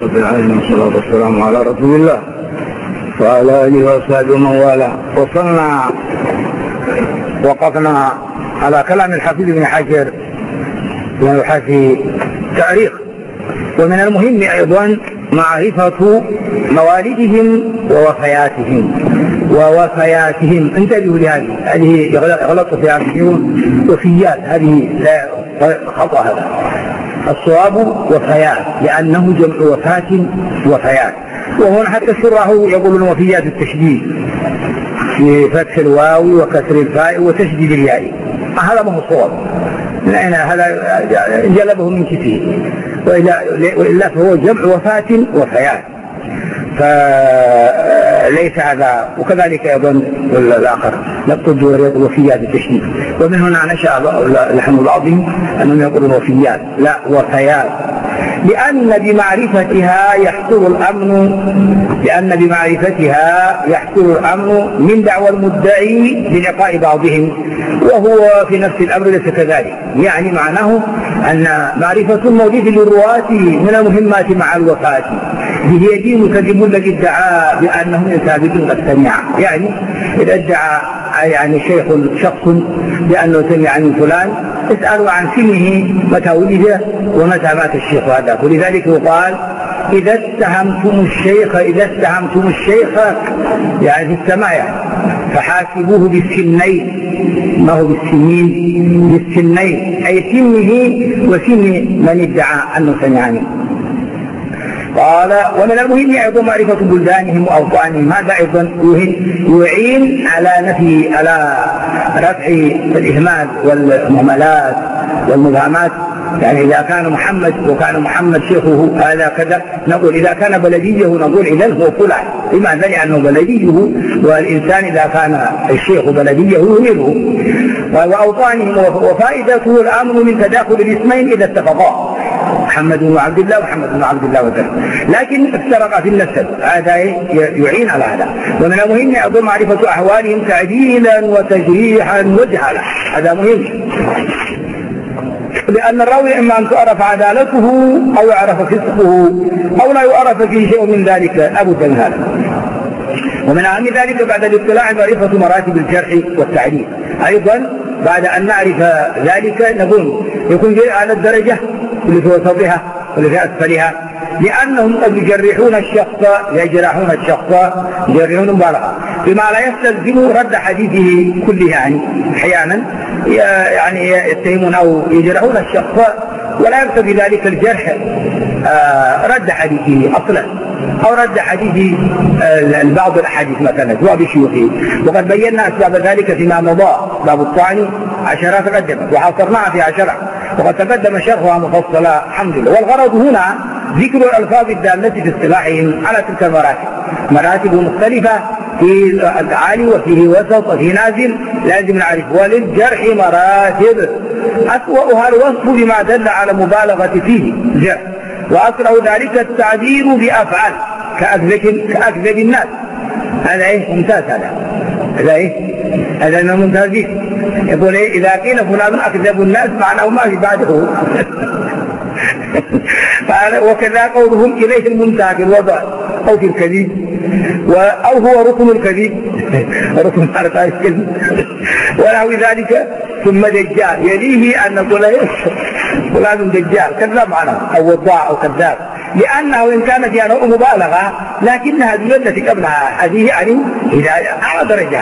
رب العالمين والصلاة والسلام على رسول الله وعلى آله وصحبه ومن والاه. وقفنا على كلام الحافظ ابن حجر في تاريخ. ومن المهم أيضا معرفة موالدهم ووفياتهم. انتبهوا لهذه، هذه يغلط فيها كثيرون. وفيات هذه لا خطأ، هذا الصواب وفيات، لأنه جمع وفيات. وهنا حتى الشراح يقولون وفيات التشديد في فتح الواو وكسر الفاء وتشديد الياء. هذا ما هو الصواب، هذا جلبه من كثير، وإلا فهو جمع وفيات، فليس هذا. وكذلك أيضا الآخر نقصد وفيات التشديد. ومن هنا نشأ لحن العظيم أنهم يقولون وفيات، لا وفيات، لأن بمعرفتها يحصل الأمن من دعوى المدعي بلقاء بعضهم، وهو في نفس الأمر ليس كذلك. يعني معناه أن معرفة الموجود للرواة من المهمات مع الوفاة. به يدين كذب الذي ادعى بأنه ثابت قد سمع. يعني إذا ادعى شخص بأنه سمع عن فلان، اسألوا عن سنه متى ولد ومتى مات الشيخ هذا. ولذلك يقال إذا اتهمتم الشيخ يعني في السماء فحاسبوه بالسنين، ما هو بالسنين أي سنه وسن من ادعى أنه سمع عنه. قال ومن المهم أيضا معرفة بلدانهم وأوطانهم. هذا أيضا يعين على رفع الإهمال والمهملات والمبهمات. يعني إذا كان محمد شيخه هذا كذا نقول، إذا كان بلديه نقول إذا هو فلان. لماذا؟ لأنه بلديه، والإنسان إذا كان الشيخ بلديه يهمله. وأوطانهم وفائدته الأمر من تداخل الاسمين إذا اتفقا، محمد وعبد الله وكذا، لكن افترقا في النسب. هذا يعين على هذا. ومن المهم أيضا معرفة أحوالهم تعديلا وتجريحا وجهالا. هذا مهم، لأن الراوي إما أن تعرف عدالته أو يعرف فسقه أو لا يعرف فيه شيء من ذلك أبدا هذا. ومن أهم ذلك بعد الاطلاع معرفة مراتب الجرح والتعديل. أيضا بعد أن نعرف ذلك نقول يكون في أعلى الدرجة واللي في وسطها واللي في أسفلها، لأنهم قد يجرحون مبالغة بما لا يستلزم رد حديثه كله. يعني أحيانا يتهمون أو يجرحون الشخص ولا يقتضي ذلك الجرح رد حديثه أصلا، أو رد حديث بعض الأحاديث مثلا سواء بشيوخه. وقد بينا أسباب ذلك فيما مضى. باب الطعن 10 تقدمت وحصرناها في 10، وقد تقدم شرحها مفصلا الحمد لله. والغرض هنا ذكر الألفاظ الدالة في اصطلاحهم على تلك المراتب. مراتب مختلفة، في العالي وفيه وسط وفيه نازل، لازم نعرف. وللجرح مراتب أسوأها الوصف بما دل على مبالغة فيه الجرح، وأسرع ذلك التعبير بأفعال كأكذب الناس. هذا ممتاز. هذا ممتاز. يقول إذا قيل فلان أكذب الناس معناه ما في بعده. وكذا قولهم إليه المنتهى في الوضع أو في الكذب، أو هو ركن الكذب، ركن حركة الكذب ونحو ذلك. ثم دجال يليه أن نقول فلان دجال كذاب معناه أو وضاع أو كذاب، لأنه إن كانت فيها نوع مبالغة لكنها دون التي قبلها هذه إذا أعلى درجة.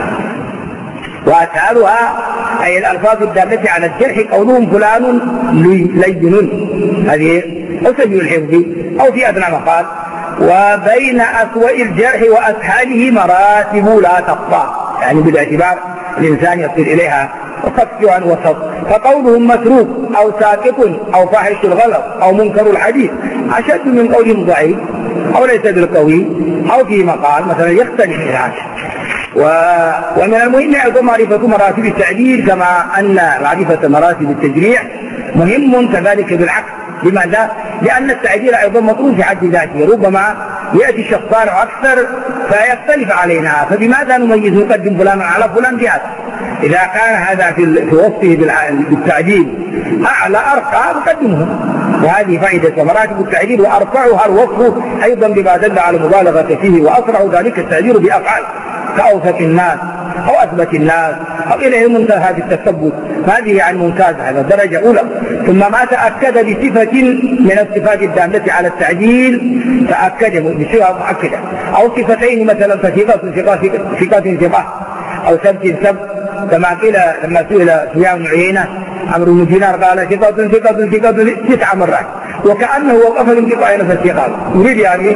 وأسهلها أي الألفاظ الدالة على الجرح قولهم فلان لين، هذه أو سبيل الحفظ أو في أدنى مقال. وبين أسوأ الجرح وأسهله مراتب لا تخفى، يعني بالاعتبار الإنسان يصل إليها وخفي عن وسط. فقولهم متروك أو ساقط أو فاحش الغلط أو منكر الحديث أشد من قولهم ضعيف أو ليس بالقوي أو في مقال مثلا يختلف الناس. ومن المهم أيضا معرفة مراتب التعديل، كما أن معرفة مراتب التجريح مهم كذلك بالعكس. لماذا؟ لأن التعديل أيضا مطلوب في حد ذاته، ربما يأتي شخصان أو أكثر فيختلف علينا، فبماذا نميز نقدم فلان على فلان بهذا؟ إذا كان هذا في وصفه بالتعديل أعلى أرقى نقدمه، وهذه فائدة مراتب التعديل، وأرفعها الوصف أيضا بما دل على المبالغة فيه، وأسرع ذلك التعديل بأفعال كأوثق الناس أو أثبت الناس أو إليه منتهى هذه التثبت، هذه يعني ممتازة، هذا درجة أولى. ثم ما تأكد بصفة من الصفات الدالة على التعديل تأكد بصفة مؤكدة، أو صفتين مثلا ثقة أو سبت كما قيل لما سئل سفيان بن عيينة عمرو بن دينار قال ثقة 9 مرات، وكأنه وقف الانقطاع في الثقات، يريد يعني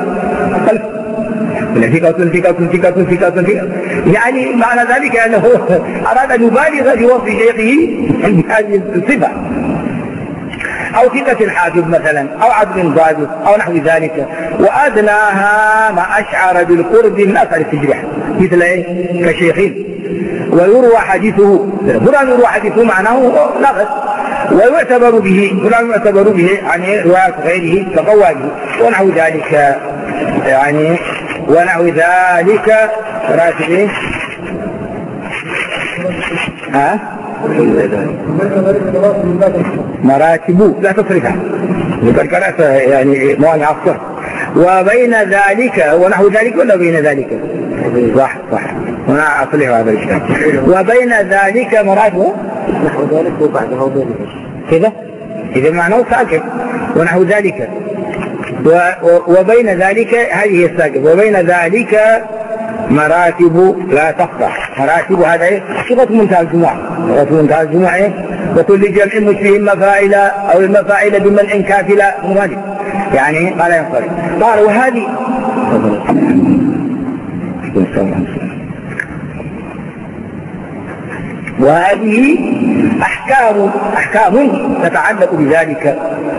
ثقة يعني معنى ذلك أنه أراد أن يبالغ في وصف شيخه بهذه الصفة. أو ثقة الحافظ مثلا، أو عدل ضابط أو نحو ذلك. وأدناها ما أشعر بالقرب من أثر التجريح مثل كشيخين، ويروى حديثه فلان يروى حديثه معناه لغط، ويعتبر به عن رواية غيره كقواله ونحو ذلك يعني ونحو ذلك راتبه مراتب لا تصرفها ذكرت يعني موانع أكثر. وبين ذلك ونحو ذلك ولا بين ذلك صح هنا أصلح هذا الإشكال. وبين ذلك مراتب نحو ذلك وبعدها وبين كذا إذا معناه ساكن ونحو ذلك وبين ذلك هذه الساكن. وبين ذلك مراتب لا تخفى. مراتب هذا صفة منتهى الجموع وكل جمع مشبه مفاعل أو المفاعل بمنع كافلة مرادف يعني ما لا ينصرف. قال وهذه أحكام تتعلق بذلك.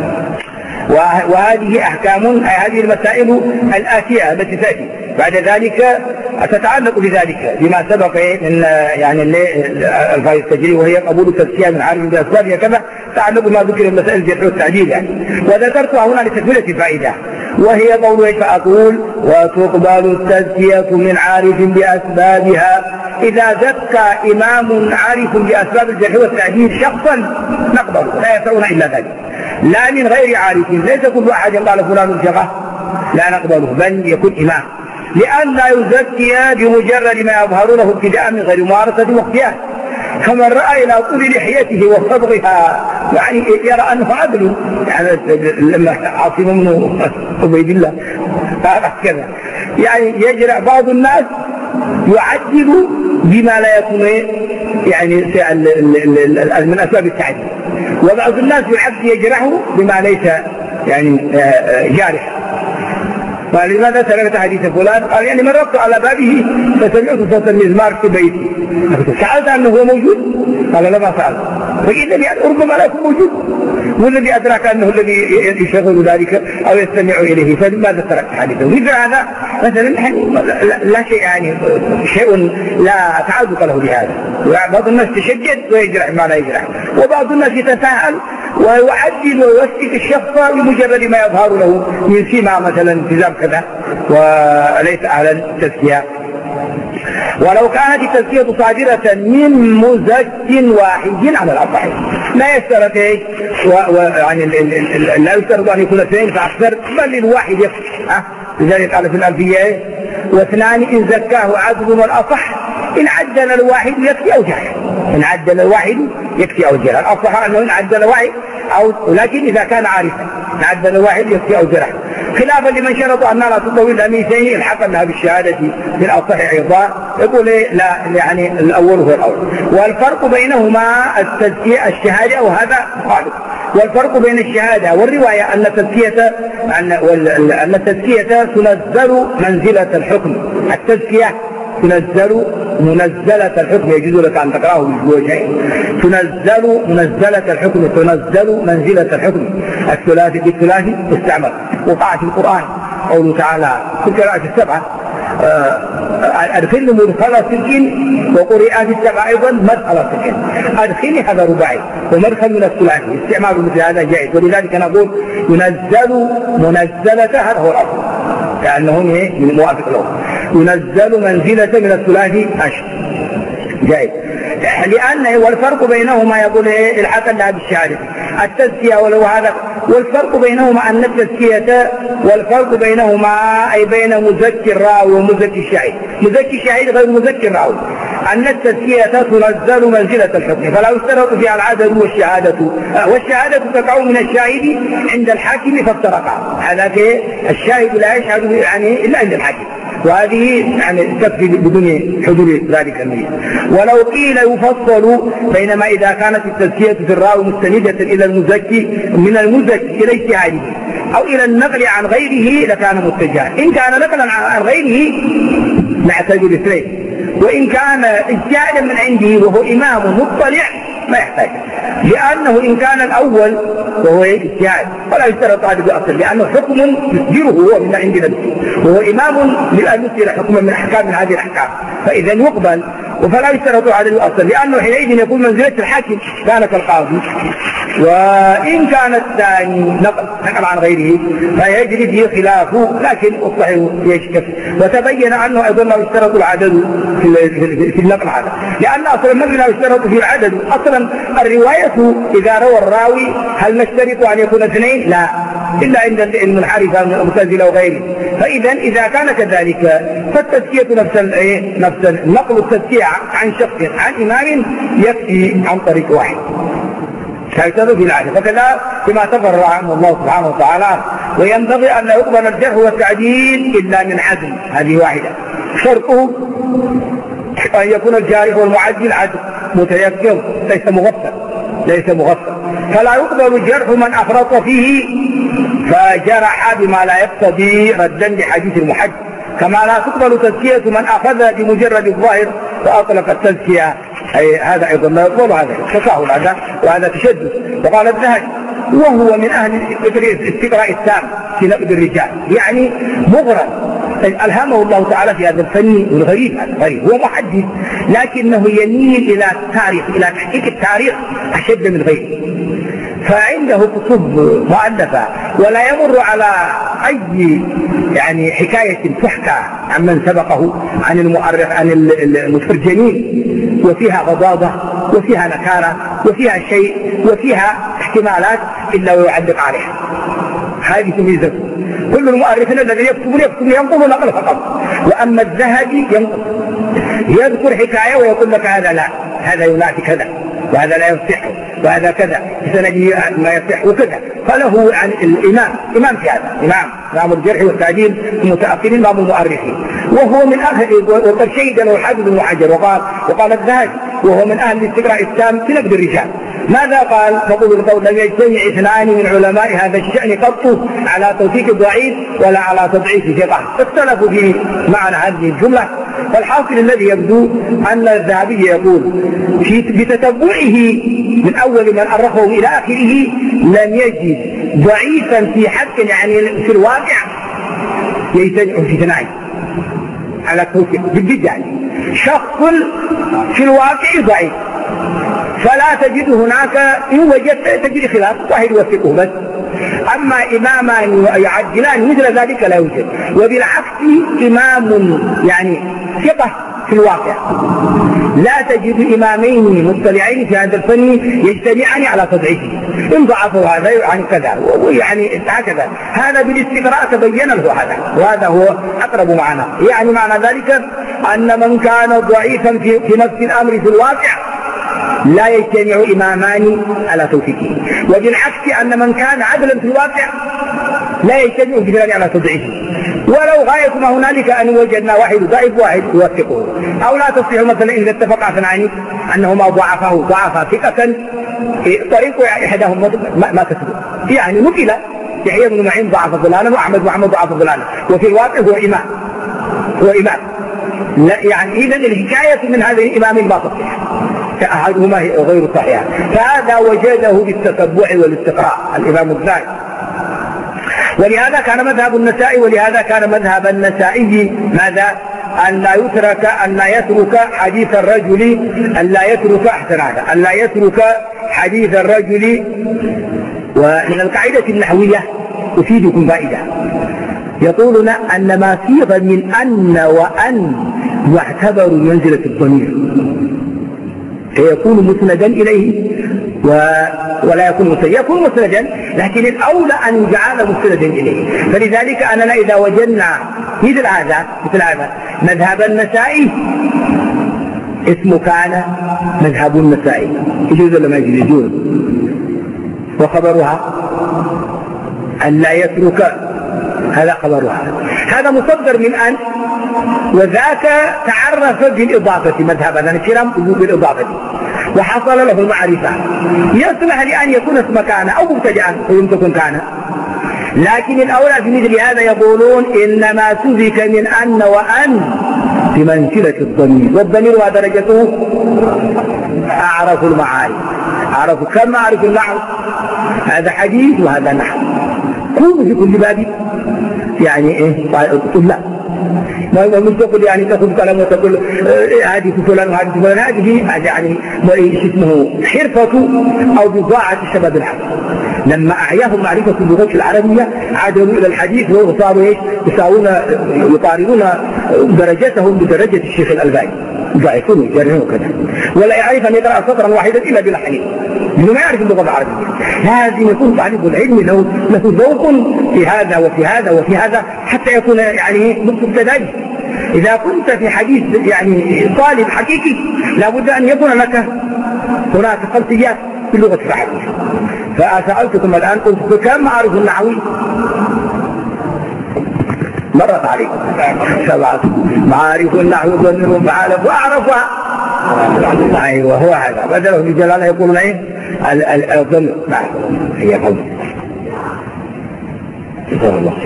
وهذه أحكام أي هذه المسائل الآتية التي تأتي بعد ذلك تتعلق بذلك بما سبق من يعني الفائدة التجريب، وهي قبول التزكية من عارف بأسبابها كذا تعلق بما ذكر المسائل الجرح والتعديل يعني. وذكرتها هنا لتكملة الفائدة، وهي قوله فأقول وتقبل التزكية من عارف بأسبابها. إذا زكى إمام عارف بأسباب الجرح والتعديل شخصا نقبل لا يسعون إلا ذلك، لا من غير عارف. ليس كل أحد قال فلان ثقة لا نقبله، بل يكون إمام، لأن لا يزكي بمجرد ما يظهر له ابتداء من غير ممارسة واختيار. فمن رأى إلى طول لحيته وصبغها يعني يرى أنه عدل، يعني لما عاصم بن عبيد الله كذا يعني يجرع بعض الناس يعدل بما لا يكون يعني من أسباب التعديل، وبعض الناس يجرحه بما ليس يعني جارح. فلماذا سمعت حديث فلان؟ قال يعني مررت على بابه فسمعت صوت المزمار في بيتي، سألت عنه هو موجود؟ قال لا ما سألت. فإذا يعني ربما لا يكون موجود، والذي أدرك أنه الذي يشغل ذلك أو يستمع إليه، فلماذا تركت حديثه؟ مثل هذا مثلا لا شيء يعني شيء لا تعلق له بهذا. بعض الناس تشجد ويجرح ما لا يجرح، وبعض الناس يتساءل ويعدل ويوثق الشخص بمجرد ما يظهر له من سمة مثلا التزام كذا وليس أهلا التزكية. ولو كانت التزكية صادرة من مزج واحد على الأصح لا يشترط يعني لا يشترط أن يكون اثنين فأكثر، بل الواحد يكفي. لذلك قال في الألفية واثنان إن زكاه عدل والأصح إن عدل الواحد يكفي أو جرح. إن عدل الواحد يكفي أو جرح. الأصح أنه إن عدل واحد ولكن إذا كان عارفا إن عدل الواحد يكفي أو جرح، خلافا لمن شرط أنها لا تضوي الأميسين الحق لها بالشهادة في الأصح أيضا. يقول لا يعني الأول هو الأول. والفرق بينهما التزكية الشهادة وهذا خالف. والفرق بين الشهادة والرواية أن التزكية تنزل منزلة الحكم. التزكية تنزل منزلة الحكم، يجوز لك أن تقرأه بالوجهين. تنزل منزلة الحكم، تنزل منزلة الحكم. الثلاثي بالثلاثي استعمل. وقع في القرآن قوله تعالى في القراءة السبعة أدخل مدخل صدق، وقرئ في السبعة أيضا مدخل صدق. أدخل هذا رباعي ومدخل من الثلاثي، استعمال مثل هذا جائز. ولذلك نقول ينزل منزلة، هذا هو الأصل لأنه موافق له. ينزل منزلة من الثلاثي أشهر جائز. لأن والفرق بينهما يقول الحق لها بالشهادة التزكية ولو هذا، والفرق بينهما أن التزكية والفرق بينهما أي بين مزكي الراوي ومزكي الشهيد. مزكي الشهيد غير مزكي الراوي، أن التزكية تنزل منزلة الحكم فلا يشترط فيها العدد والشهادة تقع من الشاهد عند الحاكم فافترقا. هذا الشاهد لا يشهد يعني إلا عند الحاكم، وهذه يعني تكفي بدون حضور ذلك الميت. ولو قيل يفصل بينما إذا كانت التزكية في الراوي مستندة إلى المزكي من المزكي إلى اجتهاده أو إلى النقل عن غيره لكان متجها. إن كان نقلا عن غيره نعتبر اثنين، وإن كان اجتهادا من عنده وهو إمام مطلع ما يحتاج، لأنه إن كان الأول وهو اجتهاد فلا يشترط هذا بأصل، لأنه حكم يصدره هو من عند نفسه وهو إمام لأن يصدر حكما من أحكام من هذه الأحكام، فإذا يقبل وفلا يشترط هذا بأصل، لأنه حينئذ يكون منزلة الحاكم كان كالقاضي. وإن كان الثاني نقل عن غيره فيجري فيه خلافه، لكن الصحيح يشكف. وتبين أنه أيضا لا يشترط العدد في النقل هذا، لأن أصلا النقل لا يشترط فيه العدد. أصلا الرواية إذا روى الراوي هل نشترط أن يكون اثنين؟ لا، إلا عند المنحرفة من المعتزلة وغيره. فإذا إذا كان كذلك فالتزكية نفس نقل التزكية عن شخص عن إمام يكفي عن طريق واحد فيعتبر في العدل. فكذا كما تفرع عنه الله سبحانه وتعالى. وينبغي أن لا يقبل الجرح والتعديل إلا من عدل، هذه واحدة. شرطه أن يكون الجارح والمعدل عدل متيقظ ليس مغفل. فلا يقبل جرح من أفرط فيه فجرح بما لا يقتضي ردا لحديث المحدث، كما لا تقبل تزكية من أخذ بمجرد الظاهر وأطلق التزكية، أي هذا أيضا لا يقبل، هذا تساهل هذا وهذا تشدد. وقال الذهبي وهو من أهل الاستقراء التام في نقد الرجال، يعني مغرم ألهمه الله تعالى في هذا الفن الغريب. هو محدث لكنه يميل إلى التاريخ، إلى تحقيق التاريخ أشد من غيره، فعنده كتب مؤلفة ولا يمر على أي يعني حكاية تحكى عن من سبقه عن المؤرخ عن المترجمين، وفيها غضاضة وفيها نكارة وفيها شيء وفيها احتمالات إلا ويعلق عليها. هذه ميزته. كل المؤرخين الذين يكتبون ينقل نقل فقط، وأما الذهبي ينقل يذكر حكاية ويقول لك هذا لا، هذا ينافي كذا، وهذا لا يصح، وهذا كذا بسنده ما يصح وكذا. فله يعني إمام في هذا، إمام الجرح والتعديل المتأخرين، إمام المؤرخين، وهو من أهل. وقد شهد له الحافظ بن حجر وقال الذهبي وهو من أهل الاستقراء التام في نقد الرجال. ماذا قال؟ نقول القول لم يجتمع اثنان من علماء هذا الشأن قط على توثيق الضعيف ولا على تضعيف ثقة، اختلفوا في معنى هذه الجملة. فالحاصل الذي يبدو أن الذهبي يقول بتتبعه من أول من أرخه إلى آخره لم يجد ضعيفا في حق يعني في الواقع يجتمع في ثنائي على التوثيق بالجد، يعني شخص في الواقع ضعيف فلا تجد هناك، إن وجدت تجد خلاف واحد يوثقه بس، أما إمامان يعدلان مثل ذلك لا يوجد. وبالعكس إمام يعني ثقة في الواقع لا تجد إمامين مطلعين في هذا الفن يجتمعان على تضعيفه، إن ضعفوا هذا يعني كذا ويعني هكذا. هذا بالاستقراء تبين له هذا، وهذا هو أقرب معنى. يعني معنى ذلك أن من كان ضعيفا في نفس الأمر في الواقع لا يجتمع إمامان على توثيقه، وبالعكس أن من كان عدلا في الواقع لا يجتمع اثنان على تضعيفه. ولو غاية ما هنالك أن وجدنا واحد ضعيف واحد يوثقه، أو لا تصح مثلا إذا اتفق اثنان أنهما ضعفا ثقة طريق إحداهما ما تثبت، يعني نقل يحيى بن معين ضعف فلانا وأحمد ضعف فلانا، وفي الواقع هو إمام. لا يعني إذا الحكاية من هذه الإمام ما تصح، أحدهما غير صحيح. فهذا وجده بالتتبع والاستقراء الإمام الذهبي. ولهذا كان مذهب النسائي، ولهذا كان مذهب النسائي ماذا؟ أن لا يترك حديث الرجل، أن لا يترك أحسن هذا، أن لا يترك حديث الرجل. ومن القاعدة النحوية أفيدكم فائدة، يقولون أن ما صيغ من أن وأن يعتبر منزلة الضمير، فيكون مسندا إليه ولا يكون مسندا، يكون مسندا لكن الأولى أن يجعل مسندا إليه. فلذلك أننا إذا وجدنا مثل هذا مذهب النسائي اسمه كان مذهب النسائي، يجوز ولا ما يجوز؟ وخبرها أن لا يترك، هذا خبرها، هذا مصدر من أن، وذاك تعرف بالإضافة مذهبا، يعني الكلام بالإضافة وحصل له المعرفة، يصلح لأن يكون اسم كان أو مبتدأ وإن تكون كان. لكن الأولى في مثل هذا يقولون إنما سبك من أن وأن بمنزلة الضمير، والضمير ودرجته أعرف المعارف، أعرف كم أعرف النحو، هذا حديث وهذا نحو، كل في كل باب يعني إيه تقول لا، ما من تقول يعني تأخذ كلام وتقول هذه فلان وهذه فلان، هذه يعني اسمه حرفة أو بضاعة الشباب العرب. لما أعياهم معرفة اللغة العربية عادوا إلى الحديث وصاروا يقارنون درجتهم بدرجة الشيخ الألباني، يضعفون ويجرحون وكذا، ولا يعرف أن يقرأ سطرا واحدا إلا بلحنه، لأنه ما يعرف اللغة العربية. لازم يكون طالب العلم له ذوق في هذا وفي هذا وفي هذا حتى يكون يعني مبتدئ. إذا كنت في حديث يعني طالب حقيقي لابد أن يكون لك هناك خلفيات في اللغة العربية. فسألتكم الآن قلت كم أعرف النحوي؟ مرت عليكم 7 معارف النحو ضمير معالف وأعرفها. أيوة هو هذا، بدله بجلالة يقولون إيه الضمير معرفة هي قول. سبحان الله.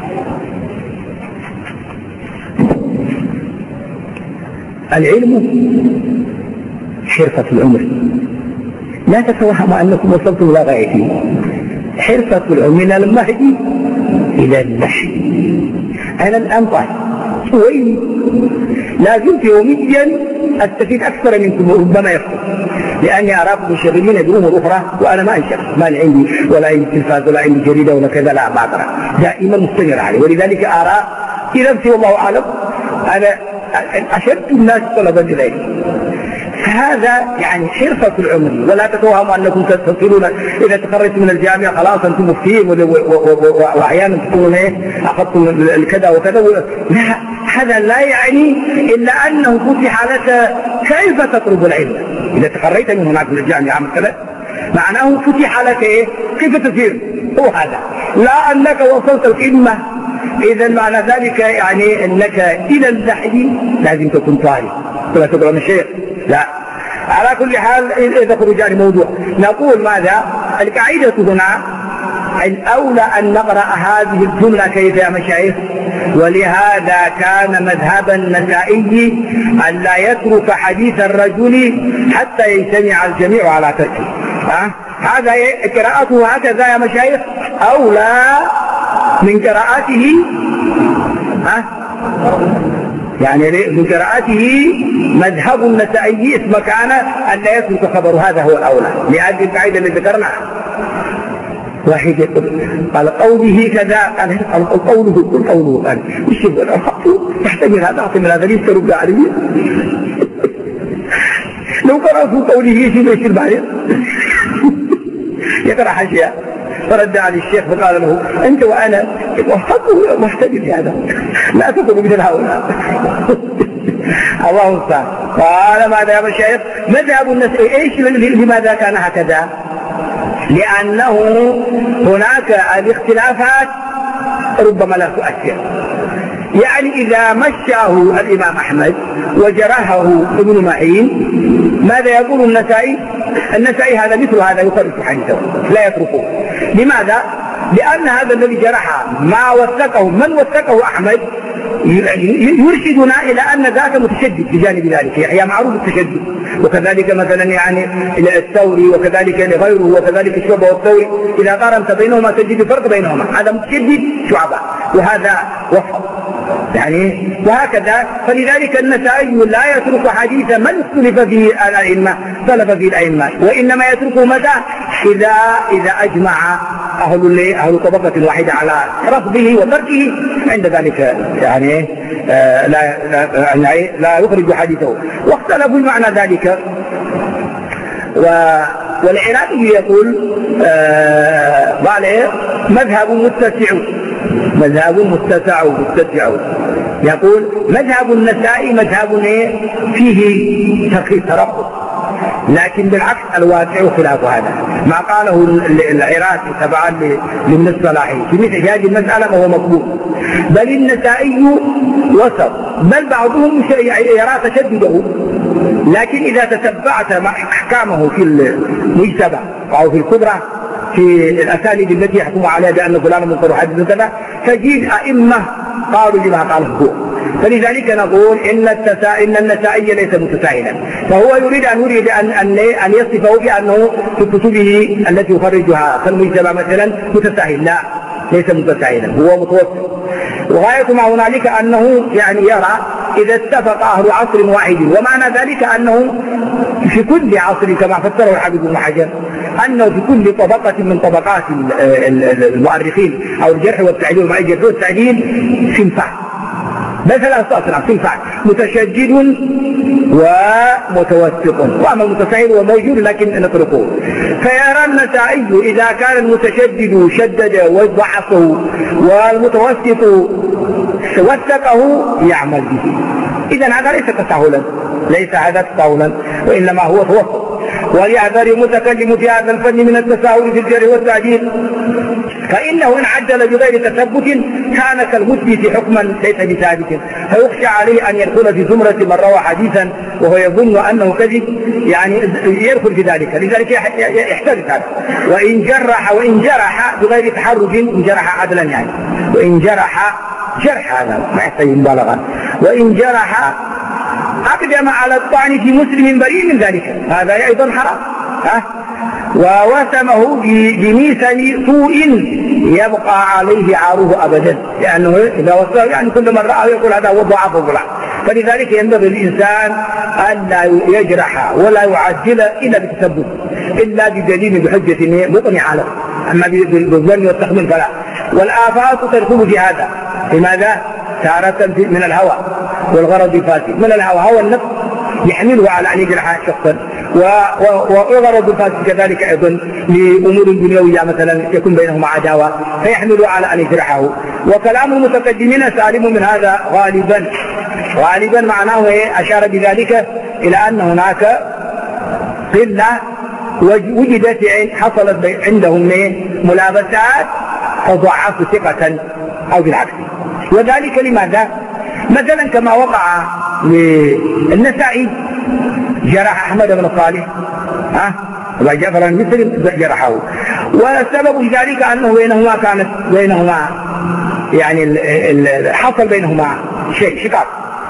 العلم حرفة العمر، لا تتوهموا أنكم وصلتم إلى غايته. حرفة العمر من المهدي إلى اللحد. أنا الآن طالب وإني لا زلت يوميا أستفيد أكثر منكم وربما يكون، لأني أراكم مشغلين بأمور أخرى وأنا ما أنشغل، ما عندي ولا عندي تلفاز ولا عندي جريدة ولا كذا، لا ما أقرأ، دائما مستمر عليه. ولذلك أرى في نفسي والله أعلم أنا أشد الناس طلبا إليه. فهذا يعني حرفة العمر، ولا تتوهموا أنكم تصلون إذا تخرجت من الجامعة خلاص أنتم مفتين وأحيانا تقولون إيه أخذتم كذا وكذا، لا، هذا لا يعني إلا أنه فتح لك كيف تطلب العلم. إذا تخرجت من هناك من الجامعة مثلا معناه فتح لك إيه كيف تسير، هو هذا، لا أنك وصلت القمة. إذا معنى ذلك يعني أنك إلى اللحد لازم تكون طالب ولا تقرأ من الشيخ، لا. على كل حال إذا خرجان موضوع نقول ماذا؟ القاعدة هنا الأولى أن نقرأ هذه الجملة كيف يا مشايخ. ولهذا كان مذهب النسائي أن لا يترك حديث الرجل حتى يجتمع الجميع على تركه. هذا قراءته هكذا يا مشايخ أولى من قراءته يعني من قراءته مذهب النسائي اسم كان أن لا يترك خبر، هذا هو الأولى لأجل القاعدة اللي ذكرناها. واحد يقول قال قوله كذا، قال قوله قال مش يحتمل هذا من هذا ليس رب عليه. لو قرأت قوله يشير بعدين يقرأ حاشية. فرد على الشيخ فقال له أنت وأنا وحقه محتجب هذا، لا تكون مثل هؤلاء. الله المستعان. قال ماذا يا مشايخ؟ مذهب النسائي ايش لماذا كان هكذا؟ لأنه هناك الاختلافات ربما لا تؤثر. يعني إذا مشاه الإمام أحمد وجرحه ابن معين ماذا يقول النسائي؟ النسائي هذا مثل هذا يخرج حديثه لا يتركه. لماذا؟ لأن هذا الذي جرح ما وثقه من وثقه أحمد يرشدنا إلى أن ذاك متشدد بجانب ذلك، هي معروف التشدد. وكذلك مثلا يعني الثوري وكذلك غيره وكذلك الشعبة والثوري إذا قارنت بينهما تجد فرق بينهما، هذا متشدد شعبة وهذا وسط يعني وهكذا. فلذلك النسائي لا يترك حديث من اختلف فيه الأئمة سلف فيه الأئمة، وإنما يتركه متى؟ إذا أجمع أهل طبقة واحدة على رفضه وتركه، عند ذلك يعني لا يخرج حديثه. واختلفوا معنى ذلك. والعراقي يقول قال مذهب متسع يقول مذهب النسائي مذهب فيه ترقب، لكن بالعكس الواقع خلاف هذا ما قاله العراقي تبعا لابن الصلاحي في مثل هذه المسألة وهو مقبول. بل النسائي وسط، بل بعضهم يرى تشدده، لكن إذا تتبعت أحكامه في المجتمع أو في الكبرى في الأساليب التي يحكم عليها بأن فلان منكر حديث كذا تجد أئمة قالوا لما قاله هو. فلذلك نقول إن النسائي ليس متساهلا، فهو يريد أن يصفه بأنه في كتبه التي يخرجها كالمجتمع مثلا متساهل. لا، ليس متساهلا، هو متوسط. وغاية ما هنالك أنه يعني يرى إذا اتفق أهل عصر واحد، ومعنى ذلك أنه في كل عصر كما فسره الحافظ ابن حجر أنه في كل طبقة من طبقات المؤرخين أو الجرح والتعديل وما الجرح والتعديل صنفان، مثلا صنفان متشدد ومتوسط، وأما المتساهل هو موجود لكن نتركه. فيرى النسائي إذا كان المتشدد شدد وضعفه والمتوسط وثقه يعمل به. إذن هذا ليس هذا تساهلا وإنما هو توسط. وليحذر المتكلم في هذا الفن من التساهل في الجرح والتعديل، فإنه إن عدل بغير تثبت كان كالمثبت حكما ليس بثابت، فيخشى عليه أن يدخل في زمرة من روى حديثا وهو يظن أنه كذب، يعني يدخل في ذلك. لذلك يحترز هذا. وإن جرح بغير تحرج، إن جرح عدلا يعني، وإن جرح هذا ما يحتاج مبالغة، وإن جرح أقدم على الطعن في مسلم بريء من ذلك، هذا أيضا حرام. ووسمه بميثل سوء يبقى عليه عاره أبدا، لأنه إذا وصله يعني كل من رأى يقول هذا هو ضعف فلان. فلذلك ينبغي الإنسان أن لا يجرح ولا يعدل إلا بالتثبت، إلا بدليل بحجة مقنعة له، أما بالظن والتخمين فلا. والآفات تدخل في هذا. لماذا؟ تارة من الهوى والغرض الفاسد. من الهوى هو النفس يحمله على أن يجرح شخصا، وغرض الفاسد كذلك أيضا لأمور دنيوية مثلا يكون بينهما عداوة فيحمله على أن يجرحه. وكلام المتقدمين سالم من هذا غالبا معناه أشار بذلك إلى أن هناك قلة وجدت حصلت عندهم ملابسات فضعفوا ثقة أو بالعكس. وذلك لماذا؟ مثلا كما وقع للنسائي جرح أحمد بن صالح وجعفر المصري جرحه، وسبب ذلك أنه بينهما يعني حصل بينهما شقاق،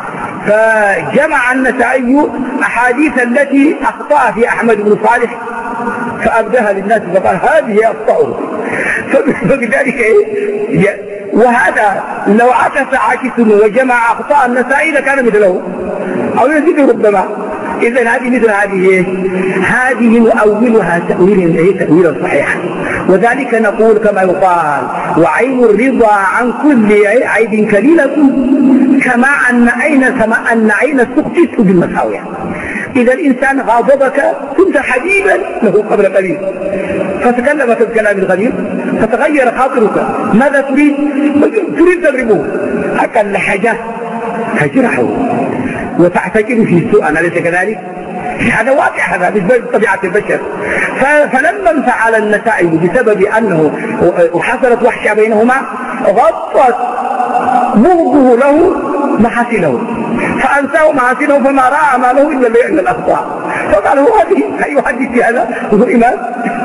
فجمع النسائي أحاديث التي أخطأ في أحمد بن صالح فأبداها للناس فقال هذه أخطأه. فبذلك وهذا لو عكس عاكس وجمع أخطاء النسائي لكان مثله أو يزيد ربما. إذن هذه مثل هذه نؤولها تأويلا صحيحا. وذلك نقول كما يقال وعين الرضا عن كل عيب كليلة كما أن عين السخط تسكب المساوية. إذا الإنسان غاضبك كنت حبيبا له قبل قليل فتكلم في الكلام الغليظ فتغير خاطرك، ماذا تريد تضربه، أقل حاجة تجرحه وتعتقد في السوء، أليس كذلك؟ هذا واقع، هذا بسبب طبيعة البشر. فلما انفعل النسائي بسبب أنه وحصلت وحشة بينهما غطت بغضه له محاسنه فأنساه محاسنه فما رأى ما له إلا الأخطاء، فقال هو يحدث بهذا وهو إمام.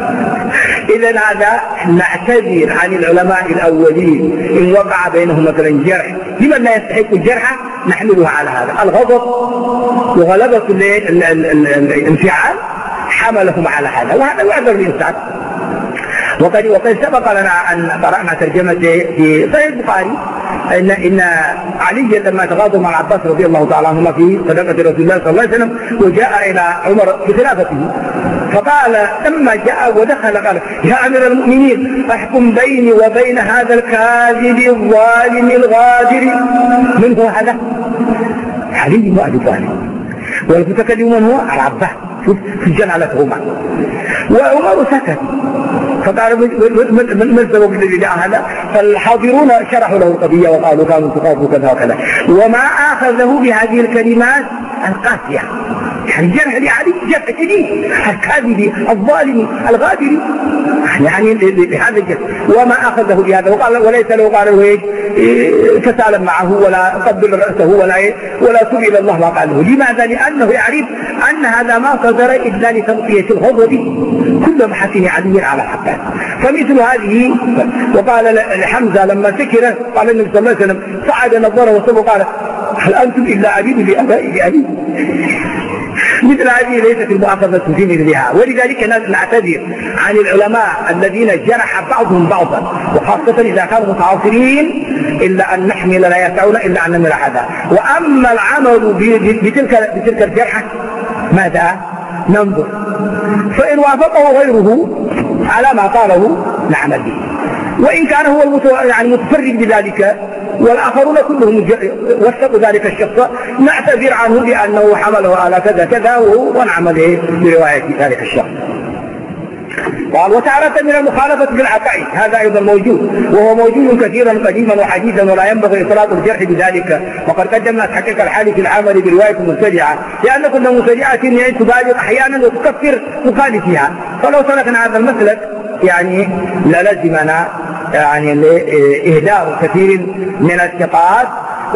إذن هذا نعتذر عن العلماء الأولين إن وقع بينهم مثلا جرح لمن لا يستحق الجرح نحملها على هذا الغضب وغلبة الانفعال حملهم على هذا، وهذا يعذر الإنسان. وقد سبق لنا أن قرأنا ترجمته في صحيح البخاري إن علي لما تغاضوا مع العباس رضي الله تعالى عنهما في صدقة رسول الله صلى الله عليه وسلم وجاء إلى عمر بخلافته، فقال لما جاء ودخل قال: يا أمير المؤمنين احكم بيني وبين هذا الكاذب الظالم الغادر. من هو هذا؟ علي بن أبي طالب، والمتكلم من هو؟ العباس في جلالتهما. وعمر سكت، فقال: من السبب الذي دعا هذا؟ فالحاضرون شرحوا له القضية وقالوا كانوا تخافوا كذا وكذا، وما أخذه بهذه الكلمات القاسية، يعني جرح لعلي جرح شديد، الكاذب الظالم الغادر، يعني بهذا الجرح، وما أخذه بهذا، وقال وليس له قال له تسالم معه ولا قبل رأسه ولا تب إلى الله ما قال له. لماذا؟ لأنه يعرف أن هذا ما صدر إلا لتغطية الغضب كل محاسن علي على العباس. فمثل هذه، وقال لحمزة لما سكر قال النبي صلى الله عليه وسلم صعد نظره وصبه قال: هل أنتم إلا عبيد لأبي؟ مثل هذه ليست المؤاخذة في مثلها. ولذلك نعتذر عن العلماء الذين جرح بعضهم بعضا، وخاصة إذا كانوا متعاصرين، إلا أن نحمل لا يسعون إلا أن نمر هذا. وأما العمل بتلك الجرحة ماذا؟ ننظر، فإن وافقه غيره على ما قاله نعمل به، وإن كان هو المتفرد بذلك والآخرون كلهم وثقوا ذلك الشخص نعتذر عنه بأنه حمله على كذا كذا ونعمل برواية ذلك الشخص. قال: وتعرف من المخالفة بالعقائد، هذا أيضا موجود، وهو موجود كثيرا قديما وحديثا، ولا ينبغي إطلاق الجرح بذلك. وقد قدمنا تحقيق الحال في العمل برواية المبتدعة، لأن كل مبتدعة تبالغ أحيانا وتكفر مخالفها، فلو سلكنا هذا المسلك يعني للزمنا يعني لإهدار كثير من الثقات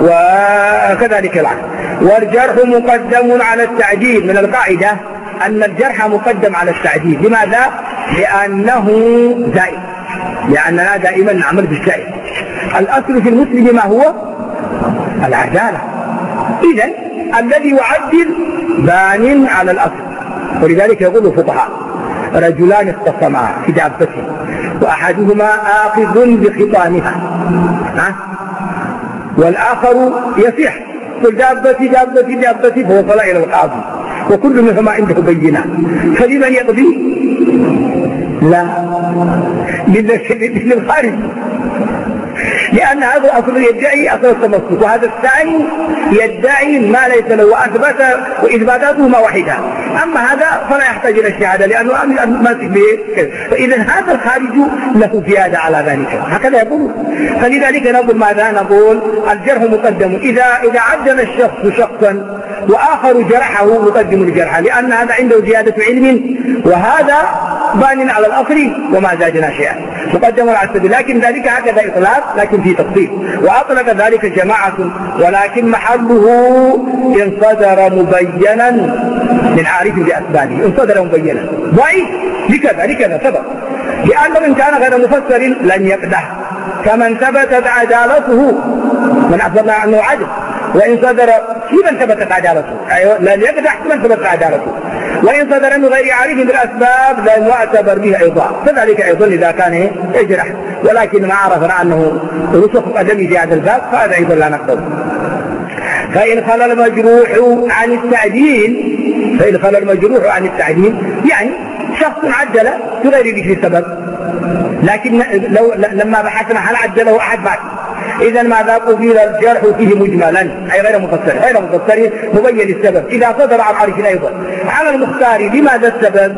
وكذلك العكس. والجرح مقدم على التعديل، من القاعدة أن الجرح مقدم على التعديل. لماذا؟ لأنه زائد، لأننا دائما نعمل بالزائد. الأصل في المسلم ما هو؟ العدالة. إذن الذي يعدل بان على الأصل. ولذلك يقول الفقهاء: رجلان اختصما في دابته وأحدهما آخذ بخطامها والآخر يصيح: قل دابتي دابتي دابتي، فوصل إلى القاضي وكل منهما عنده بينة، فلمن يقضي؟ لا، للخارج، لأن هذا الأصل يدعي أصل التمسك، وهذا الثاني يدعي ما ليس له وإثباتاتهما واحدة. أما هذا فلا يحتاج إلى الشهادة لأنه ماسك به، فإذا هذا الخارج له زيادة على ذلك، هكذا يقول. فلذلك نقول ماذا؟ نقول الجرح مقدم إذا عدل الشخص شخصا وآخر جرحه مقدم الجرح، لأن هذا عنده زيادة علم وهذا بان على الأصل وما زادنا شيئا، مقدم على السبيل. لكن ذلك هكذا إطلاق، لكن في تفصيل. وأطلق ذلك جماعة، ولكن محله إن صدر مبينا من عارف بأسبابه، إن صدر مبينا ضعيف لكذا سبب، لأنه إن كان غير مفسر لن يقدح، كمن ثبتت عدالته من أخبرنا أنه عدل، وإن صدر من ثبتت عدالته أيوة لن يقدح من ثبتت عدالته، وإن صدر من غير عارف بالأسباب لن يعتبر به أيضا، كذلك أيضا إذا كان يجرح. ولكن ما عرفنا أنه رسخ قدمي في هذا الباب فهذا أيضا لا نقبل. فإن خلى المجروح عن التعديل يعني شخص عدل بغير ذكر السبب، لكن لما بحثنا هل عدله أحد بعد، إذا ماذا؟ قبل الجرح فيه مجملا أي غير مفسر مبين السبب إذا صدر عن عارف أيضا. على المختار لماذا السبب؟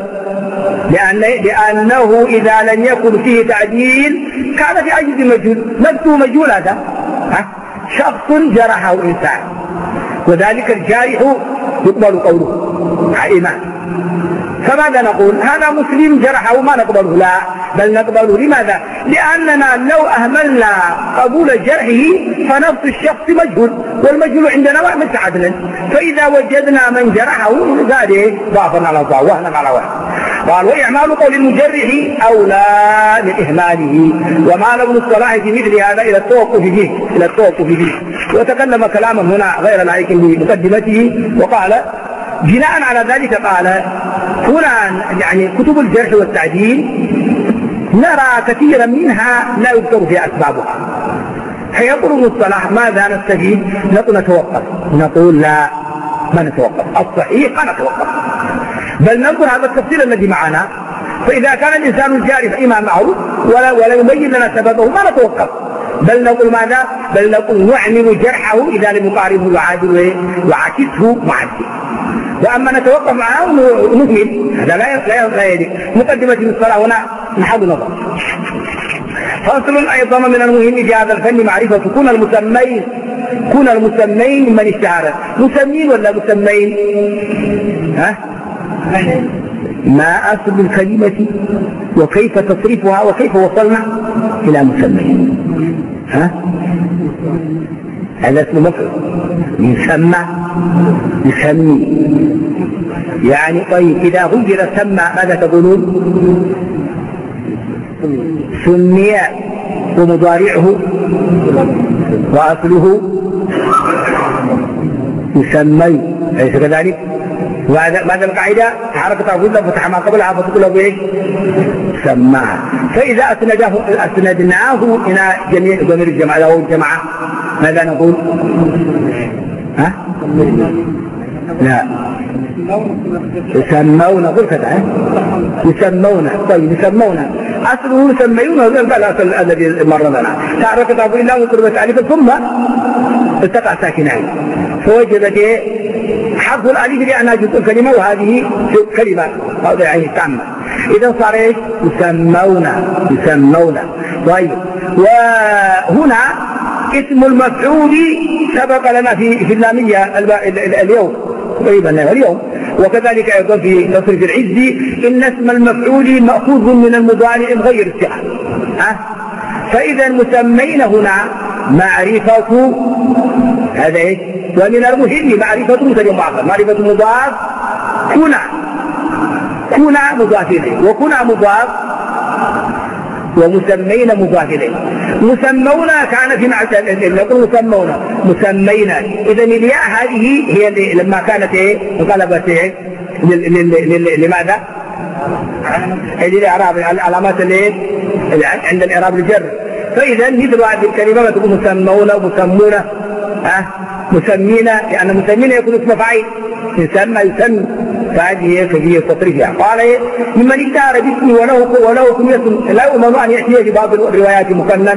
لأنه إذا لم يكن فيه تعديل كان في أجل مجهول، نفسه مجهول. هذا شخص جرحه إنسان، وذلك الجارح يقبل قوله إيمان، فماذا نقول؟ هذا مسلم جرحه ما نقبله، لا بل نقبله. لماذا؟ لأننا لو أهملنا قبول جرحه فنفس الشخص مجهول، والمجهول عندنا مثل عدلا، فإذا وجدنا من جرحه قال ضعفا على ضعف وهنا على وهن. قال: وإعمال قول المجرح أولى من إهماله، ومال ابن الصلاح في مثل هذا إلى التوقف فيه. وتكلم كلاما هنا غير لائق بمقدمته، وقال بناء على ذلك قال هنا يعني كتب الجرح والتعديل نرى كثيرا منها لا يذكر فيها أسبابها، فيقول المصطلح ماذا نستفيد؟ نقول نتوقف، نقول لا ما نتوقف، الصحيح ما نتوقف، بل نقول هذا التفصيل الذي معنا، فإذا كان الإنسان الجاري فإما معه ولا يبين لنا سببه ما نتوقف، بل نقول ماذا؟ بل نقول نعمل جرحه إذا لم يقاربه يعادل ويعاكسه معدل. وأما نتوقف معه نهمل، هذا لا يليق. مقدمة الصلاة هنا نحاول نظر. فصل أيضا من المهم في هذا الفن معرفة كون المسمين من اشتهر. مسمين ولا مسمين؟ ها؟ ما أصل الكلمة وكيف تصريفها وكيف وصلنا إلى مسمين. ها؟ هذا اسمه مفعول، يسمي يعني. طيب إذا غير سمى ماذا تقولون؟ سمي ومضارعه وأصله يسمي، أليس كذلك؟ ماذا القاعدة؟ حركة عبودة فتح ما قبلها فتقول له بإيش؟ سماها. فإذا أسندناه إلى جميع ضمير الجماعة أو الجماعة ماذا نقول؟ ها؟ لا يسمون، قل كذا يسمون. طيب يسمون أصله يسميون، هذا الأصل الذي مر لنا. حركة عبودة الله وقربت عليك ثم التقى ساكنين فوجدت حرف الألف لأنها جزء الكلمة وهذه كلمة هذا يعني تامة. إذا صار إيش؟ يسمون. طيب وهنا اسم المفعول سبق لنا في اللامية اليوم قريبا اليوم، وكذلك أيضا في تصريف العز إن اسم المفعول مأخوذ من المضارع غير الصيغة. فإذا مسمين هنا معرفة هذا إيش؟ ومن المهم معرفة مبتدأ مؤخر، معرفة مضاف كنا مضاف إليه، وكنا مضاف ومسمين مضاف إليه. مسمون كان في معرفة، نقول مسمينا. إذا الياء هذه هي اللي لما كانت انقلبت لماذا؟ للإعراب علامات عند الإعراب الجر. فإذا مثل هذه الكلمة تكون مسمون ومسمون مسمين، لأن مسمين يكون اسم فاعل، يسمى فهذه هي كيفية تصريفها. قال ممن اشتهر باسمه وله كنية لا يؤمن أن يأتي في بعض الروايات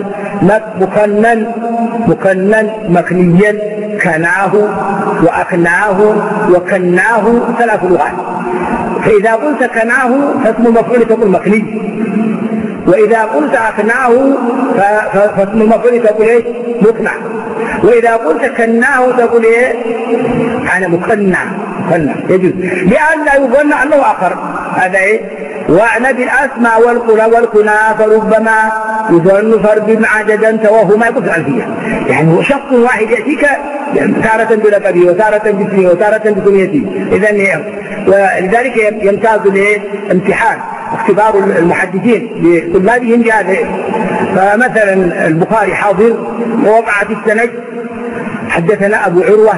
مكنن مكنيا كناه وأكناه وكناه 3 لغات. فإذا قلت كناه فاسم المفعول تقول مكني، وإذا قلت أكناه فاسم المفعول تقول إيش؟ مكنع، وإذا قلت كناه تقول إيه؟ أنا مكنع يجوز، لأن لا يظن أنه آخر. هذا إيه؟ وأنا بالأسماء والكنى فربما يظن فرد عددا توهما يكون في الألفية. يعني هو شخص واحد يأتيك تارة بلقبه وتارة باسمه وتارة بكنيته. إذن ولذلك يمتاز الامتحان اختبار المحدثين لطلابهم بهذا. فمثلا البخاري حاضر ووقعت السند حدثنا أبو عروة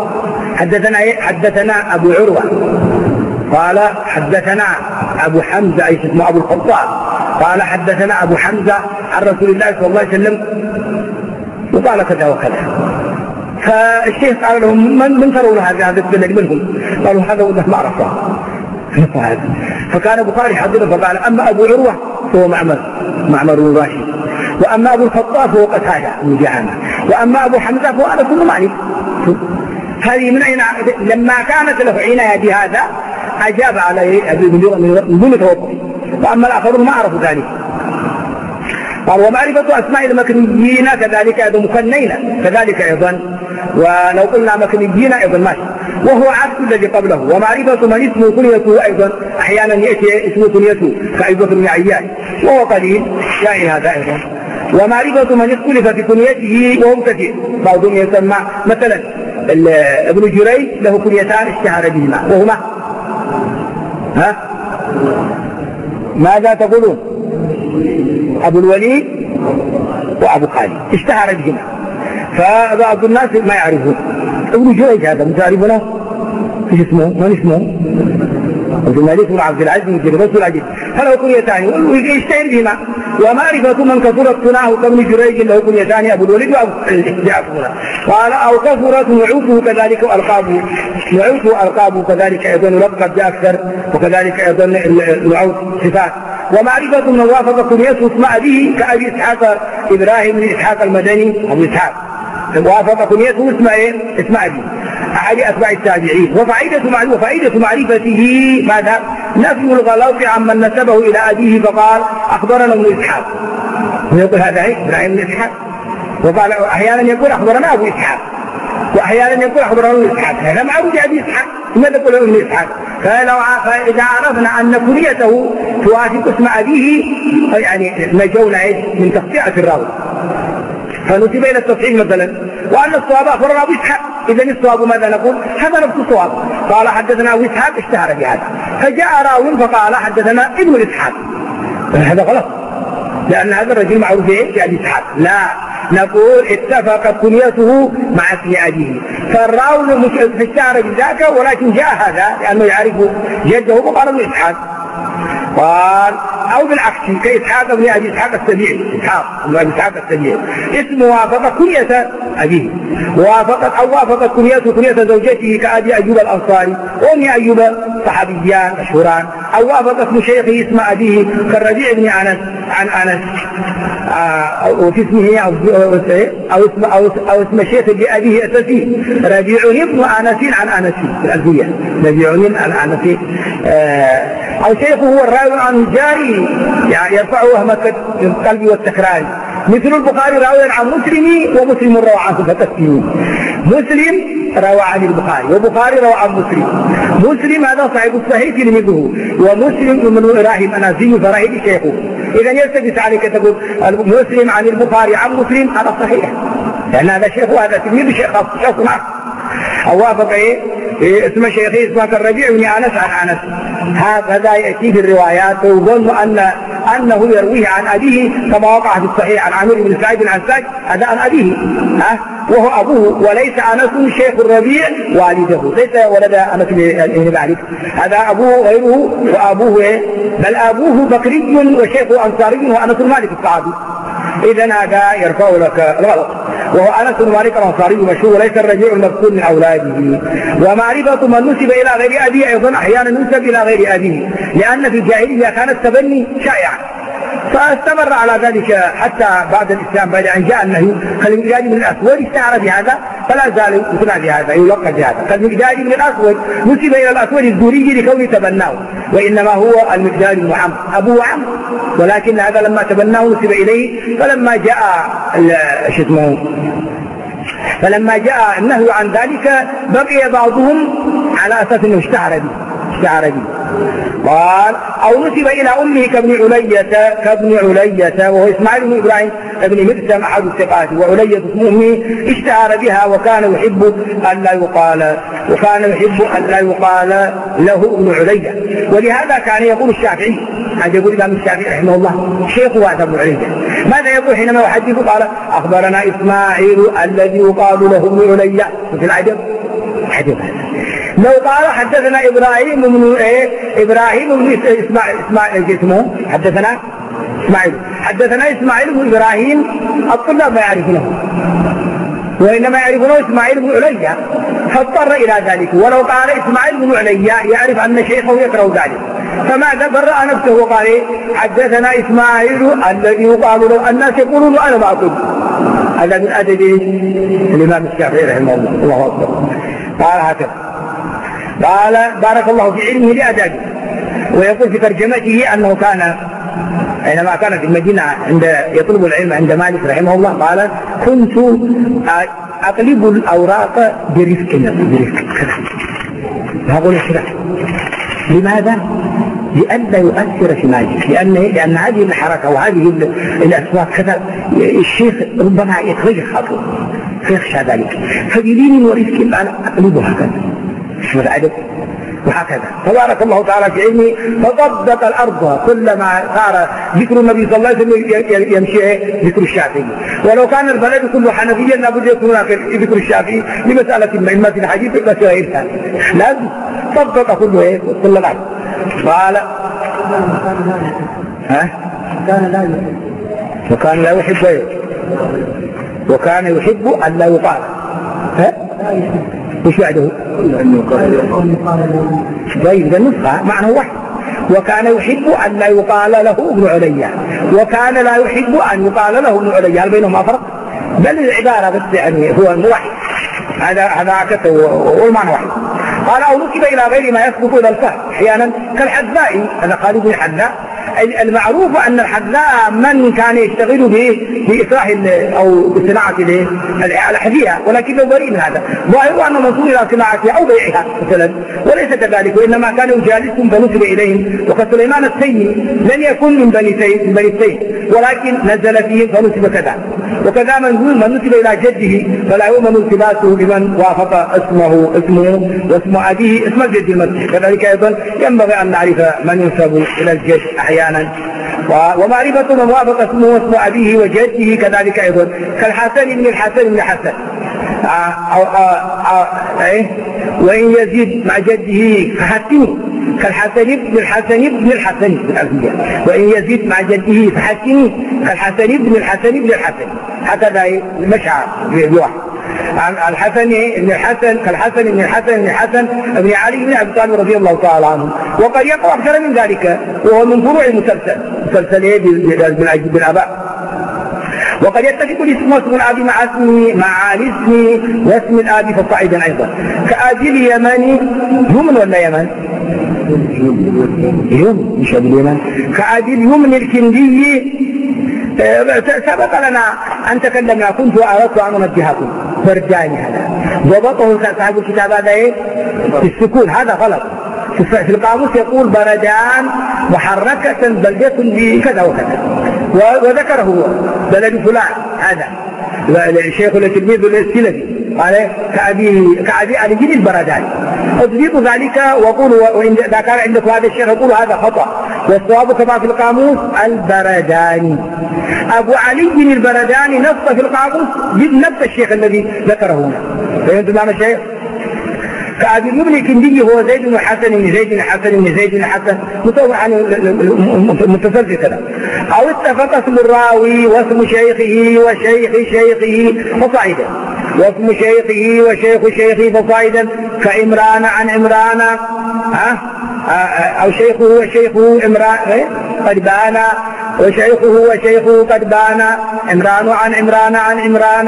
قال حدثنا أبو حمزة أي اسمه أبو الخطاب قال حدثنا أبو حمزة عن رسول الله صلى الله عليه وسلم وقال كذا وكذا. فالشيخ قال لهم من ترون هذا السند منهم؟ قالوا هذا وده ما عرفه. فكان البخاري حاضر فقال أما أبو عروة فهو معمر بن راشد، وأما أبو الخطاب فهو قتادة بن دعامة، وأما أبو حمزة فهو أنس بن مالك. هذه من أين لما كانت له عناية بهذا أجاب عليه من دون توقف، وأما الآخرون ما عرفوا ذلك. قال ومعرفة أسماء المكنيين كذلك أيضا مكنين كذلك أيضا، ولو قلنا مكنيين أيضا ماشي، وهو عكس الذي قبله. ومعرفة من اسمه كنيته أيضا أحيانا يأتي اسمه كنيته كأيضا بن عياش وهو قليل يعني هذا أيضا. ومعرفة من اختلف في كنيته وهو كثير، بعضهم يسمى مثلا ابن جريج له كنيتان اشتهر بهما وهما ماذا تقولون؟ أبو الوليد وأبو خالد اشتهر بهما، فبعض الناس ما يعرفون. ابن جريج هذا متعرفونه ايش اسمه؟ من اسمه؟ عبد الملك بن عبد العزيز بن جريج العزيز، هل هو كنيتان يشتهر بهما ومعرفة من كثرت ثناه كابن جريج له كنيتان أبو الوليد وأبو جعفر. قال أو كثرت نعوته كذلك وألقابه، نعوته وألقابه كذلك أيضا يلقب بأكثر، وكذلك أيضا نعوت صفات. ومعرفة من وافق كنيته اسم أبيه كأبي إسحاق إبراهيم بن إسحاق المدني أبو إسحاق، وافق كنيته اسم أبيه أحد أتباع التابعين. وفائدة معرفته ماذا؟ نفي الغلط عمن نسبه إلى أبيه فقال أخبرنا ابن إسحاق، ويقول هذا إبراهيم بن إسحاق، وقال أحيانا يقول أخبرنا أبو إسحاق، وأحيانا يقول أخبرنا ابن إسحاق، هذا معروف أبي إسحاق، لماذا يقول ابن إسحاق؟ فإذا عرفنا أن كنيته توافق اسم أبيه يعني نجونا من تقطيعة الراوي، فنسب إلى التصحيح مثلا، وأن الصواب أخبرنا أبو إسحاق، إذا الصواب ماذا نقول؟ هذا نفس الصواب. قال حدثنا أبو إسحاق اشتهر بهذا، فجاء راوي فقال حدثنا ابن إسحاق، هذا غلط، لأن هذا الرجل معروف بأبي إسحاق. لا، نقول اتفقت كنيته مع اسم أبيه، فالراوي اشتهر بذاك، ولكن جاء هذا لأنه يعرف جده فقال ابن إسحاق. قال أو بالعكس كإسحاق بن أبي إسحاق السبيعي، إسحاق بن أبي إسحاق السبيعي اسمه وافق كنية أبيه، وافقت كنية زوجته كأبي أيوب الأنصاري وأم أيوب صحابيان مشهوران، أو وافق اسم شيخه اسم أبيه كالربيع بن أنس عن أنس، وفي اسمه أو اسم شيخ لأبيه أساسي ربيع بن أنس عن أنس الألفية، ربيع عن أنس، أو شيخه هو الراوي عن جاري يعني يرفع وهمة القلب والتكرار، مثل البخاري راوي عن مسلم ومسلم روى عنه فتسليم، مسلم روى عن البخاري وبخاري روى عن مسلم هذا صاحب الصحيح تلميذه، ومسلم من إبراهيم أنازي فراهيد شيخه، إذا يلتبس عليك تقول مسلم عن البخاري عن مسلم هذا صحيح، لأن هذا شيخ وهذا تلميذ شيخ معه. أو وافق اسم شيخه اسمه كالربيع بن أنس عن أنس، هذا يأتي في الروايات ويظن أنه يرويه عن أبيه كما وقع في الصحيح عن عمرو بن سعيد عن سعد هذا عن أبيه، وهو أبوه، وليس أنس شيخ الربيع والده، ليس ولد أنس بن مالك، هذا أبوه غيره، وأبوه بل أبوه بكري وشيخه أنصاري وأنس مالك الصحابي، إذا هذا يرفع لك الغلط، وهو أنس بن مالك الأنصاري مشهور وليس الرجيع المذكور من أولاده. ومعرفة من نسب إلى غير أبيه أيضا أحيانا نسب إلى غير أبيه، لأن في الجاهلية كان التبني شائعا، فاستمر على ذلك حتى بعد الإسلام، بعد أن جاء النهي كالمقداد بن الأسود اشتهر بهذا فلا زال يقنع بهذا يلقب بهذا، كالمقداد بن الأسود نسب إلى الأسود الزوري لكونه تبناه، وإنما هو المقداد بن عمرو أبوه عمرو، ولكن هذا لما تبناه نسب إليه، فلما جاء النهي عن ذلك بقي بعضهم على أساس أنه اشتهر به. قال أو نسب إلى أمه كابن علية وهو إسماعيل بن إبراهيم ابن مرسم أحد الثقات، وعلية اسم أمه اشتهر بها، وكان يحب أن لا يقال له ابن علية، ولهذا كان يقول الشافعي، هذا يقول الإمام الشافعي رحمه الله شيخه هذا ابن علية، ماذا يقول حينما يحدث؟ قال أخبرنا إسماعيل الذي يقال له ابن علية، في العجب لو قال حدثنا إبراهيم بن إسماعيل اسمه حدثنا إسماعيل بن إبراهيم، الطلاب ما يعرفونه، وإنما يعرفونه إسماعيل بن علية، فاضطر إلى ذلك. ولو قال إسماعيل بن علية يعرف أن شيخه يكره ذلك، فماذا برأ نفسه وقال حدثنا إسماعيل الذي يقال له الناس يقولون أنا ما أقول. هذا من أدب الإمام الشافعي رحمه الله. الله أكبر. قال هكذا، قال بارك الله في علمه لأدابه. ويقول في ترجمته أنه كان حينما كان في المدينة عند يطلب العلم عند مالك رحمه الله، قال كنت أقلب الأوراق برفق. هقول الشرح لماذا؟ لئلا يؤثر في مالك، لأن هذه الحركة وهذه الأسواق كذا الشيخ ربما يتغير خاطره فيخشى ذلك، فبلين ورفق أنا أقلبها هكذا شو العدد وهكذا. تبارك الله تعالى في علمه فضبط الأرض، كلما صار ذكر النبي صلى الله عليه وسلم يمشي ذكر الشافعي، ولو كان البلد كله حنفيا لابد يكون ذكر الشافعي لمسألة ما، إما في الحديث إما في غيرها، لازم ضبط كل الأرض. قال وكان لا يحب وكان يحب أن لا يقال. ها؟ وش بعده؟ طيب النسخة معنى واحد. وكان يحب أن لا يقال له ابن عليا، وكان لا يحب أن يقال له ابن عليا، هل بينهما فرق؟ بل العبارة بس يعني هو واحد، هذا عكسه والمعنى واحد. قال أو نسب إلى غير ما يسبق إلى الفهم أحيانا كالحذاء، هذا خالد الحذاء. المعروف أن الحذاء من كان يشتغل بإصلاح أو بصناعة الأحذية، ولكنه بريء من هذا، ظاهر أنه منسوب إلى صناعتها أو بيعها مثلا، وليس كذلك، وإنما كان يجالسهم فنسب إليهم. وقد سليمان التيمي لم يكن من بني التيم، ولكن نزل فيه فنسب كذا. وكذا من نسب إلى جده فلا يؤمن التباسه بمن وافق اسمه واسم أبيه اسم الجد المسيح. كذلك أيضا ينبغي أن نعرف من ينسب إلى الجد أحيانا، ومعرفة من وافق اسمه واسم أبيه وجده كذلك أيضا، كالحسن بن الحسن بن حسن وإن يزيد مع جده فحسنه، كالحسن بن الحسن بن الحسن بالألفية، وإن يزيد مع جده فحسنه كالحسن بن الحسن بن الحسن، هكذا مشعر بواحد. الحسن بن الحسن كالحسن بن الحسن بن الحسن بن علي بن ابي طالب رضي الله تعالى عنه. وقد يقع اكثر من ذلك، وهو من فروع المسلسل بالاباء. وقد يتفق الاسم واسم الاب مع الاسم واسم الاب فصاعدا ايضا، كابي اليمن. يمن ولا يمن؟ يمن مش ابي اليمن. كابي اليمن الكندي. سبق لنا أن تكلمنا، كنت أردت أن أنبهكم برداني هذا ضبطه صاحب الكتاب هذا في السكون، هذا غلط. في القاموس يقول بردان محركة بلدة بكذا وكذا، وذكره بلد فلان، هذا الشيخ التلميذ السلفي قال كأبي علي البرداني. اضبطوا ذلك وقولوا، إذا كان عندكم هذا الشيخ يقول هذا خطأ، والصواب كما في القاموس البرداني. أبو علي البرداني نص في القاموس نفس الشيخ الذي ذكره هنا. فهمتم معنى الشيخ؟ كأبي اليمن الكندي هو زيد بن حسن بن زيد بن حسن بن زيد بن حسن متسلسل كذا. أو اتفق اسم الراوي واسم شيخه وشيخ شيخه فصاعدا، واسم شيخه وشيخ شيخه فصاعدا، كعمران عن عمران، أو شيخه وشيخه عمران قد بان، وشيخه وشيخه قد بان، عمران عن عمران عن عمران،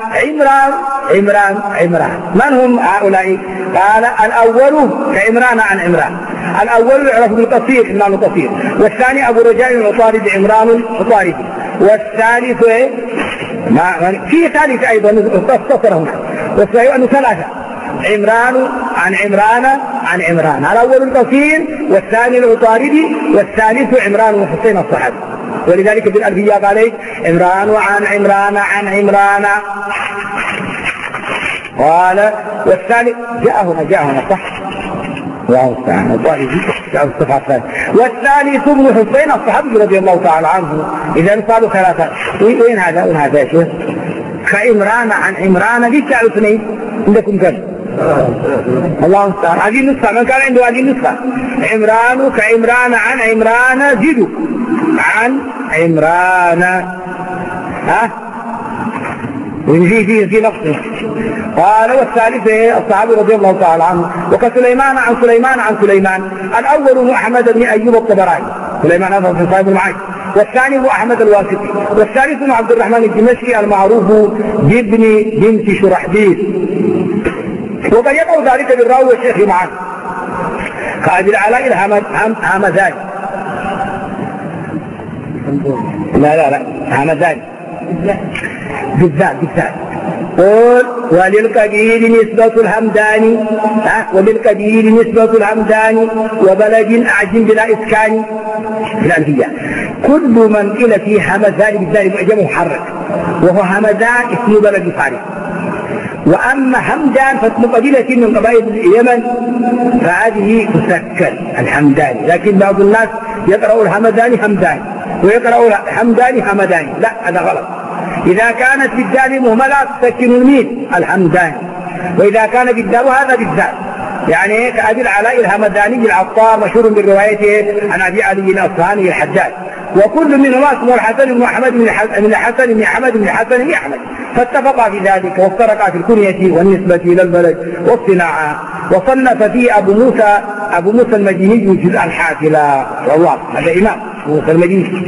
عمران. من هم هؤلاء؟ قال الأول كعمران عن عمران. الأول يعرف بالقصير، عمران القصير، والثاني أبو رجاء العطاردي عمران العطاردي، والثالث في ثالث أيضا اختصر هنا، والصحيح أنه ثلاثة، عمران عن عمران عن عمران. الأول القصير، والثاني العطاردي، والثالث عمران بن حسين الصحابي. ولذلك في الألفية قال عمران عن عمران عن عمران. قال والثالث جاء هنا صح؟ الله تعالى الصفحة الثانية. والثالث ابن حسين الصحابي رضي الله تعالى عنه. إذا قالوا ثلاثة. وين هذا يا شيخ؟ كعمران عن عمران ليش جاءوا اثنين؟ عندكم كم؟ الله تعالى. هذه النسخة، من كان عنده هذه النسخة عمران كعمران عن عمران زيدوا عن عمران، في لفظه. قال والثالث الصحابي رضي الله تعالى عنه. وكسليمان عن سليمان عن سليمان. الأول أحمد بن أيوب الطبراني، سليمان هذا في صاحب المعاج، والثاني هو أحمد الواسطي، والثالث عبد الرحمن الدمشقي المعروف بابن بنت شرحبيل. وقد يقع ذلك بالراوي والشيخ معا، كأبي العلاء الهمذاني. لا همذاني بالذات. قول وللكبير نسبة الهمداني، وللكبير نسبة الهمداني، وبلد أعجم بلا إسكان في الأنبياء. كل من إلى فيه همذان بالذات معجم محرك، وهو همذان اسم بلد فارس. وأما همدان فاسم قبيلة من قبائل اليمن، فهذه تسكن الحمداني. لكن بعض الناس يقرأ الهمداني همداني، ويقرأ الحمداني همداني، لا هذا غلط. إذا كانت بالدال مهملة تسكن الميم الحمداني، وإذا كان بالدال هذا بالذات. يعني كأبي العلاء الهمداني العطار مشهور بالرواية عن أبي علي الأصفهاني الحداد، وكل منهما اسمه الحسن بن أحمد بن الحسن بن حمد بن حسن بن أحمد، فاتفقا في ذلك وافترقا في الكنية والنسبة إلى البلد والصناعة. وصنف فيه أبو موسى المديني جزءا حافلا، والله هذا إمام موسى المديني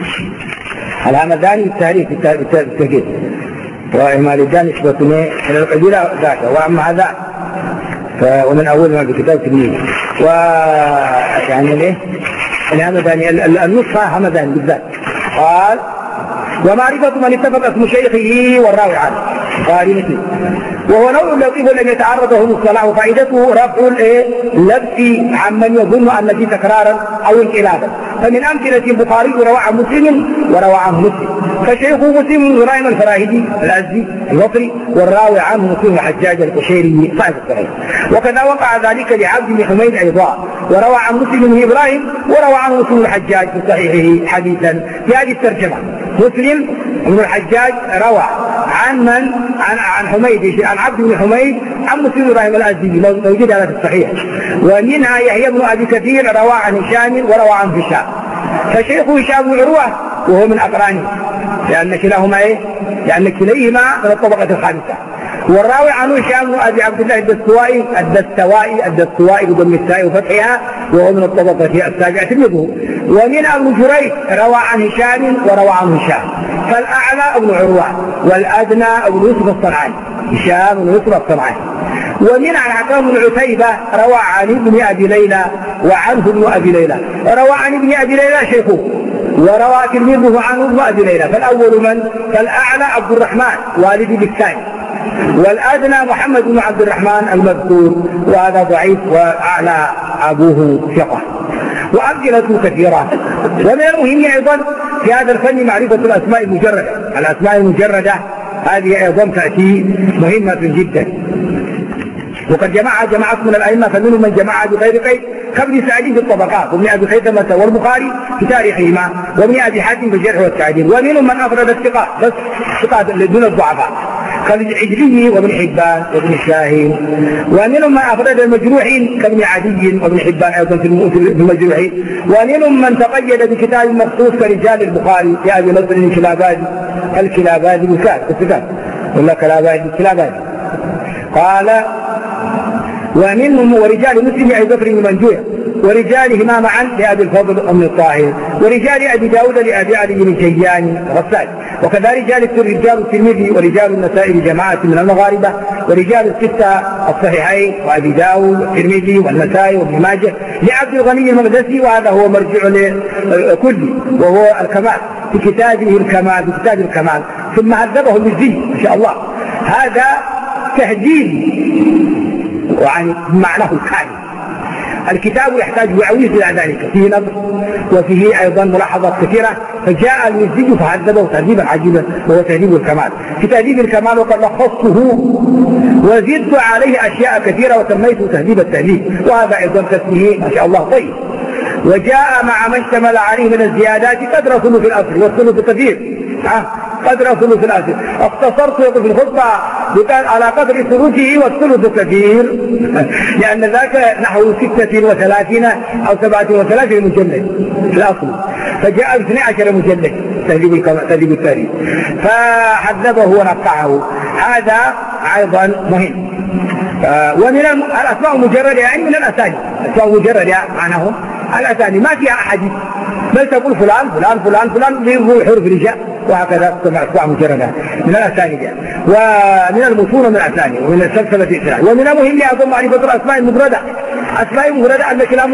الهمداني بالتاريخ بالتأكيد، وإمام الداني نسبة إلى القبيلة ذاته، وأما هذا ومن أول ما بكتاب تلميذ. ويعني ليه الهمداني النصف همداني بالذات. قال ومعرفة من اتفق اسم شيخه والراوي عنه قال مثل، وهو نوع لطيف لم يتعرض له الصلاح، وفائدته رفع اللبس عمن يظن ان فيه تكرارا او انقلابا. فمن امثله البخاري روى عن مسلم وروى عنه مسلم، فشيخه مسلم بن ابراهيم الفراهيدي الازدي البصري، والراوي عنه مسلم الحجاج القشيري صاحب الصحيح. وكذا وقع ذلك لعبد بن حميد ايضا، وروى عن مسلم بن ابراهيم وروى عنه مسلم الحجاج في صحيحه حديثا في هذه الترجمه. مسلم بن الحجاج روى عن حميد عن عبد بن حميد عن مسلم بن ابراهيم الازدي موجود هذا في الصحيح. ومنها يحيى بن ابي كثير روى عن هشام وروى عن هشام، فشيخه هشام بن عروه وهو من اقرانه، لان كلاهما لان كليهما من الطبقه الخامسه. والراوي عنه هشام بن ابي عبد الله الدستوائي بضم التاء وفتحها، وهو من الطبقه السابعه مثله. ومن ابن جريج روى عن هشام وروى عن هشام، فالاعلى ابن عروه والادنى ابن يوسف الصنعاني، هشام بن يوسف الصنعاني. ومن الحكام بن عتيبة روى عن ابن أبي ليلى وعنه ابن أبي ليلى، روى عن ابن أبي ليلى شيخه، وروى تلميذه عنه ابن أبي ليلى. فالأول فالأعلى عبد الرحمن والد بالثاني، والأدنى محمد بن عبد الرحمن المذكور، وهذا ضعيف، وأعلى أبوه ثقة. وأمثلة كثيرة. ومن المهم أيضا في هذا الفن معرفة الأسماء المجردة. الأسماء المجردة هذه أيضا تأتي مهمة جدا، وقد جماعة من الأئمة، فمنهم من جمعها بغير قيد كابن سعيد في الطبقات، وابن أبي خيثمة والبخاري في تاريخهما، وابن أبي حاتم في الجرح والتعديل. ومنهم من أفرد الثقات بس ثقات دون الضعفاء كالعجلي وابن حبان وابن شاهين. ومنهم من أفرد المجروحين كابن عدي وابن حبان أيضا في المجروحين. ومنهم من تقيد بكتاب مخصوص كرجال البخاري لأبي نصر الكلابادي وكاد ولا كلابادي قال. ومنهم ورجال مسلم أبي بكر بن منجوح، ورجالهما معا لأبي الفضل أم الطاهر، ورجال أبي داود لأبي علي بن جيان غسان. وكذا رجال الترمذي ورجال النسائي لجماعة من المغاربة، ورجال الستة الصحيحين وأبي داود والترمذي والنسائي وابن ماجه لعبد الغني المقدسي، وهذا هو مرجع لكل، وهو الكمال في كتابه كتاب الكمال، ثم هذبه المزي ما شاء الله. هذا تهذيب وعن معناه الكامل. الكتاب يحتاج وعويز إلى ذلك، فيه نظر وفيه أيضا ملاحظات كثيرة، فجاء المزي فهذبه تهذيبا عجيبا، وهو تهذيب الكمال. في تهذيب الكمال وقد لخصته وزدت عليه أشياء كثيرة وسميته تهذيب التهذيب، وهذا أيضا تسميه ما شاء الله طيب. وجاء مع ما اشتمل عليه من الزيادات قدر ثلث الأصل والثلث كثير، قدر ثلث الأصل. اختصرت في الخطبة بقال على قدر ثلثه والثلث كثير، لأن ذاك نحو 36 أو 37 مجلد في الأصل، فجاء 12 مجلد تهذيب التاريخ، فحذبه ونقعه. هذا أيضا مهم. ومن الأسماء المجردة يعني من الأساني، الأسماء المجردة معناه الأساني ما فيها أحاديث، بل تقول فلان فلان فلان فلان بيضوا حروف رجاء، وهكذا تسمى أسماء مجردة من الأساني، ومن المتون من الأساني، ومن السلسلة الإسلام. ومن المهم لأظن معرفة الأسماء المجردة. أسماء مجردة التي لا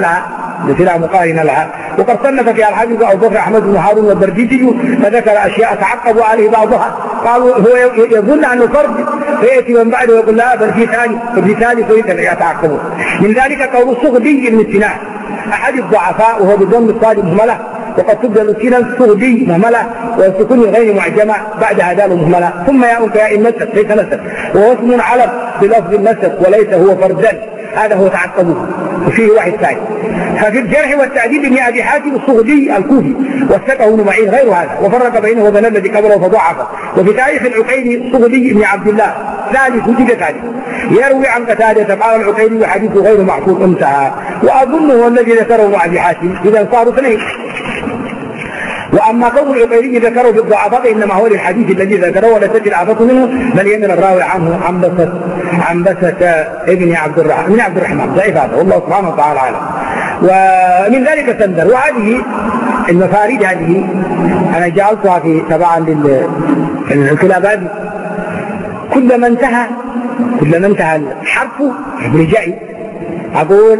مقارن لها، وقد صنف فيها الحافظ أبو بكر أحمد بن هارون والبرديسي، فذكر أشياء تعقب عليه بعضها. قالوا هو يظن أنه فرد، فيأتي من بعده ويقول لا بل في ثالث يتعقبون. من ذلك قول الصغدي بن سنان أحد الضعفاء، وهو بضم الصاد مهملة، وقد تبدل سنان صغدي مهملة وسكون غير معجمة بعدها دال مهملة، ثم ياء كياء النسب ليس نسب، وهو اسم علم بلفظ النسب وليس هو فردا، هذا هو تعقبه وفيه واحد ثاني. ففي الجرح والتعديل ابن أبي حاتم الصغدي الكوفي، وثقه ابن معين غير هذا، وفرق بينه وبين الذي قبله فضعفه. وفي تاريخ العقيلي الصغدي بن عبد الله ثالث وجد ثالث يروي عن قتادة قال العقيلي وحديثه غير محفوظ انتهى، وأظنه هو الذي ذكره ابن أبي حاتم، إذا صاروا اثنين. واما قول العقيلي ذكره بالضعفاء انما هو للحديث الذي ذكره ولا تجد اعفته منه، بل يمن الراوي عنه عنبسة ابن عبد الرحمن ضعيف هذا، والله سبحانه وتعالى اعلم. ومن ذلك سندر. وهذه المفاريد هذه انا جعلتها في تبعا للكلاب هذه، كلما انتهى الحرف برجعي أقول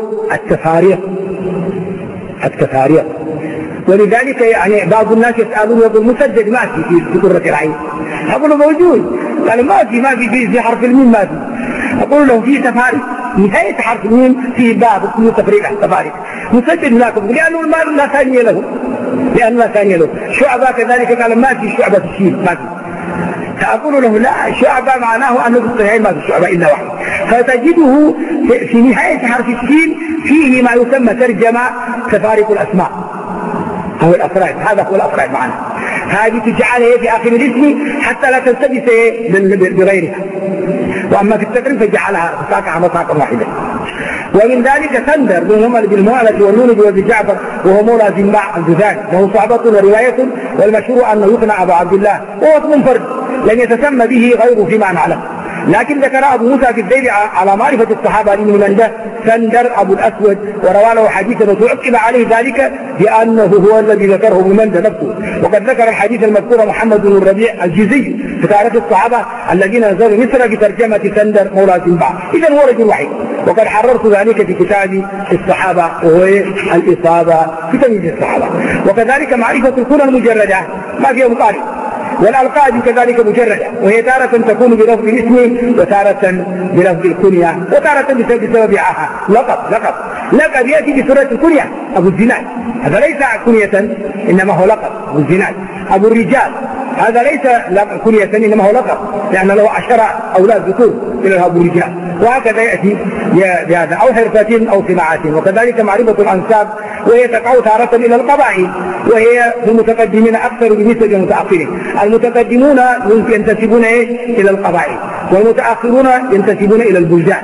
التفاريق. ولذلك يعني بعض الناس يسألون يقول مسجد ما في قرة العين، أقول له موجود، قال ما في حرف الميم ما في، أقول له في تفاريق، نهاية حرف الميم في باب اسمه تفاريق مسجد لكم لأنه لا ثانية له. شعبة كذلك قال ما في شعبة الشين ما في، فأقول له لا، شعبة معناه أنه في الصحيحين ما في شعبة إلا واحد. فتجده في نهاية حرف الشين فيه ما يسمى ترجمة تفارق الأسماء أو الأفراد، هذا هو الأفراد معنا، هذه تجعلها في آخر الاسم حتى لا تلتبس بغيرها. وأما في التقريب فجعلها مساقا واحدة. ومن ذلك سندر وهم بالمؤلة والنون وابي جعفر وهو مولى زنباع الجزائي، وهو صعبة ورواية، والمشهور أنه يقنع أبو عبد الله، وهو منفرد لن يتسمى به غيره فيما نعلم. لكن ذكر أبو موسى في الذيل على معرفة الصحابة من منده سندر أبو الأسود، وروى له حديثا وتعقب عليه ذلك بأنه هو الذي ذكره ابن منده نفسه. وقد ذكر الحديث المذكور محمد بن الربيع الجزي في تاريخ الصحابة الذين نزلوا مصر بترجمة سندر مولى زنباع، إذا هو رجل وحيد. وقد حررت ذلك في كتاب الصحابة وهو الإصابة في تمييز الصحابة. وكذلك معرفة الكنى المجردة ما فيها مقارن، والألقاب كذلك مجردة، وهي تارة تكون بلفظ الاسم وتارة بلفظ الكنية وتارة بسبب عاها. لقب يأتي بسورة الكنية أبو الزناد، هذا ليس كنية إنما هو لقب أبو الزناد. أبو الرجال هذا ليس كنية إنما هو لقب، لأن له 10 أولاد ذكور إلى أبو الرجال، وهكذا يأتي بهذا أو حرفة أو صناعة. وكذلك معرفة الأنساب وهي تقع تارة إلى القبائل، وهي المتقدمين أكثر بالنسبة للمتأخرين. المتقدمون ينتسبون إلى القبائل، والمتأخرون ينتسبون إلى البلدان.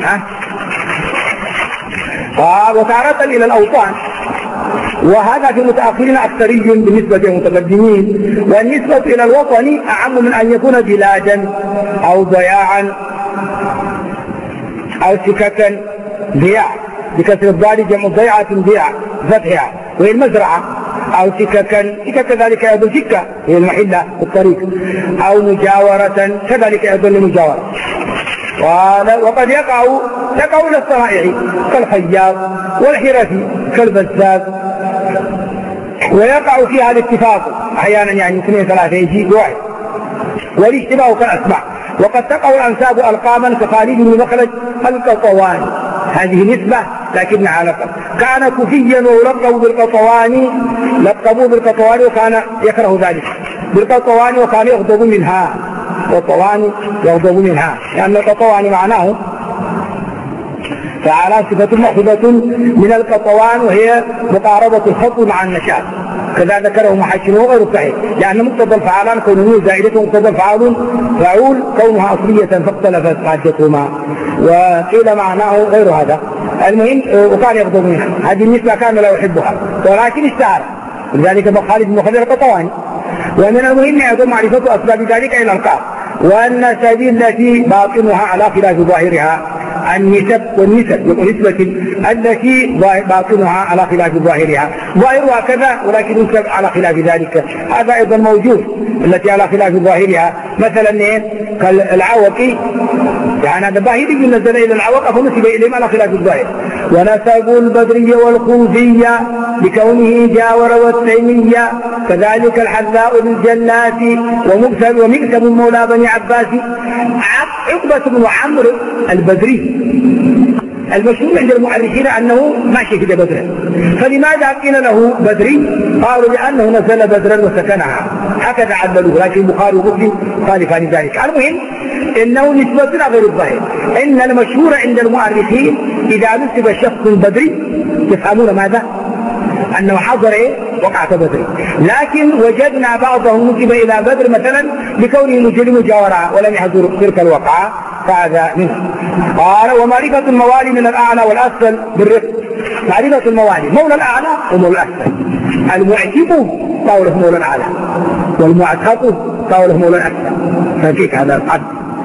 وتارة إلى الأوطان، وهذا في المتأخرين أكثري بالنسبة للمتقدمين. والنسبة إلى الوطن أعم من أن يكون بلادا أو ضياعا أو سككا. ضياع بكسر الضاد جمع ضيعة ضياع فتحها وهي المزرعة، أو سككا كذلك يدل سكة هي المحلة الطريق، أو مجاورة كذلك يدل المجاورة. وقد يقع إلى الصنائع كالخياط والحرفي كالبزاز، ويقع فيها الاتفاق أحيانا يعني 2-3 يجي واحد، والاشتباه كالأسماء. وقد تقع الأنساب ألقاما كخالد بن مخلد القطواني، هذه نسبة لكنها لقب. كان كوفيا ولقبوا بالقطواني، لقبوا بالقطواني وكان يكره ذلك بالقطواني وكان يغضب منها، القطواني يغضب منها لأن القطواني معناه فعلى صفة مأخوذة من القطوان، وهي مقاربة الخط مع النشاط. كذا ذكره محشر وغير صحيح، لأن مقتضى الفعالان كونه زائدة ومقتضى الفعال فعول كونها أصلية فاختلفت حاجتهما، وقيل معناه غير هذا. المهم وكان يغضب منها، هذه النسبة كان لا يحبها ولكن اشتهر، ولذلك خالد بن مخلد القطواني. ومن المهم أيضا معرفة أسباب ذلك إلى الألقاب، وأن سبيل التي باطنها على خلاف ظاهرها النسب والنسبة التي باطنها على خلاف ظاهرها، ظاهرها كذا ولكن نسب على خلاف ذلك، هذا أيضا موجود التي على خلاف ظاهرها. مثلا كالعوقي يعني هذا باهي نزل إلى العوق فنسب إليهم على خلاف الظاهر. ونسب البدري والخوفية بكونه جاور والتيمية، كذلك الحذاء بالجنات ومكتب مولى بني عباس. عقبة بن عمرو البدري المشهور عند المؤرخين أنه ما شهد بدرا، فلماذا قيل له بدري؟ قالوا لأنه نزل بدرا وسكنها، هكذا عللوه، لكن البخاري ومسلم خالفان ذلك. المهم إنه نسبة غير الظاهر. إن المشهور عند المؤرخين إذا نسب شخص بدري تفهمون ماذا؟ أنه حضر وقعة بدر، لكن وجدنا بعضهم نسب إلى بدر مثلا بكونه مجرم جاورا ولم يحضر تلك الوقعة، فهذا منه. قال ومعرفة الموالي من الأعلى والأسفل بالرفق. معرفة الموالي مولى الأعلى ومولى الأسفل. المعتق طاوله مولى اعلى، والمعتق طاوله مولى اكثر، ففيك هذا العدل.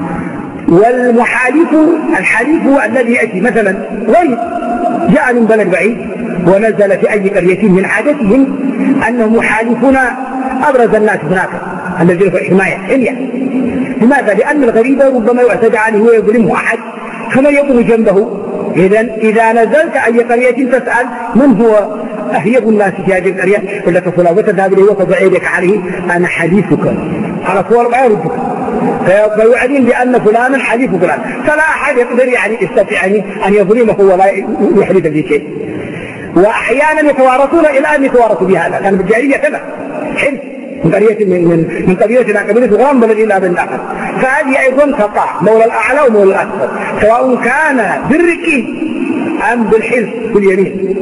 والمحالف الحليف هو الذي ياتي مثلا غير جاء من بلد بعيد ونزل في اي قريه، من عادتهم انهم يحالفون ابرز الناس هناك الذين في حمايه حميه. لماذا؟ لان الغريب ربما يعتدى عليه ويظلمه احد، فمن يقوم جنبه. اذا نزلت اي قريه تسال من هو اهيب الناس في هذه القريه، ولا فلان، وتذهب اليه وتضع يدك عليه، انا حليفك، على طول ما يردك، فيعلم بان فلانا حليف فلان، فلا احد يقدر يستطيع ان يظلمه ولا يحدث به شيء. واحيانا يتوارثون الى ان يتوارثوا بهذا، كان بالجاهليه كذا حلف من قريه من قبيله الى قبيله غرام بلد الى بلد اخر، فهذه ايضا تقع مولى الاعلى ومولى الاكثر، سواء كان بالرك ام بالحلف باليمين.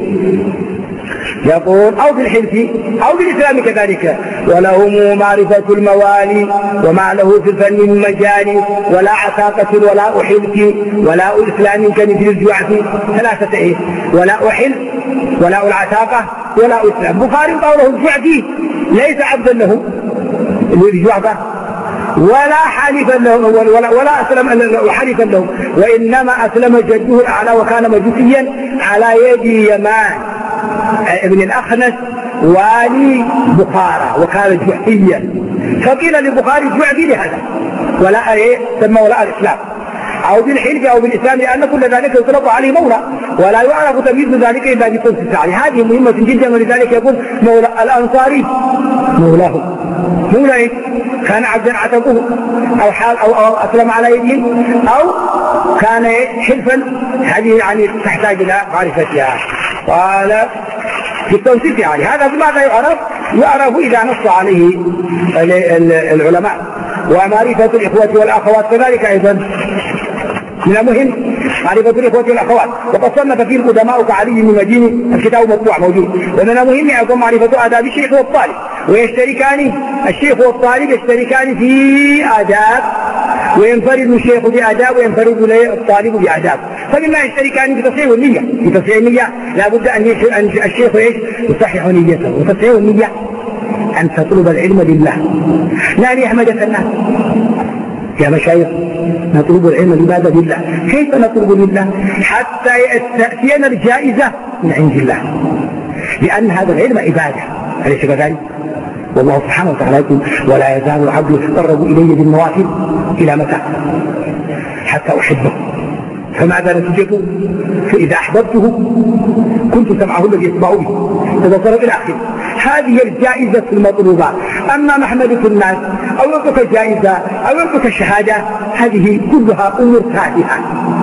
يقول أو بالحلف أو بالإسلام كذلك. ولهم معرفة الموالي وما له في الفن من مجال، ولا عتاقة ولا أحلف ولا إسلام كمثل الجعف، ثلاثة ولا أحلف ولا العتاقة ولا إسلام. بخاري قوله الجعفي ليس عبدا له الجعفة، ولا حالفا لهم ولا أسلم حلفا لهم، وإنما أسلم جده الأعلى وكان مجوسيا على يد يمان ابن الأخنس والي بخارى، وكان جعفيا، فقيل للبخاري الجعفي لهذا ولا سمى ولا الإسلام، أو بالحلف أو بالإسلام، لأن كل ذلك يطلق عليه مولى، ولا يعرف تمييز ذلك إلا بقدس عليه. هذه مهمة جدا، ولذلك يقول مولى الأنصاري مولاه، مولى كان عبدا عتقه أو حال أو أسلم على يده أو كان حلفا، هذه يعني تحتاج إلى معرفتها. قال في التوصيف يعني هذا بماذا يعرف إذا نص عليه العلماء. ومعرفة الإخوة والأخوات كذلك أيضا من المهم، معرفة الإخوة والأخوات، وقد صنف فيه القدماء كعلي بن مدين، الكتاب مطبوع موجود. ومن المهم أيضا معرفة آداب الشيخ والطالب، ويشتركان الشيخ والطالب يشتركان في آداب، وينفرد الشيخ بآداب وينفرد الطالب بآداب. فمما يشتركان في تصحيح النية، في تصحيح النية لا بد أن الشيخ يصحح نيته، وتصحيح النية أن تطلب العلم لله لا ليحمدك الناس. يا مشايخ نطلب العلم لماذا لله؟ كيف نطلب لله؟ حتى تأتينا الجائزة من عند الله، لأن هذا العلم عبادة، أليس كذلك؟ والله سبحانه وتعالى يقول ولا يزال العبد يتقرب إلي بالنوافل إلى متى؟ حتى أحبه. فماذا نتيجته؟ فإذا أحببته كنت سمعه الذي يسمع به وبصره إلى آخره. هذه الجائزة المطلوبة. أما محمدة الناس أو يعطيك جائزة أو يعطيك شهادة، هذه كلها أمور تافهة.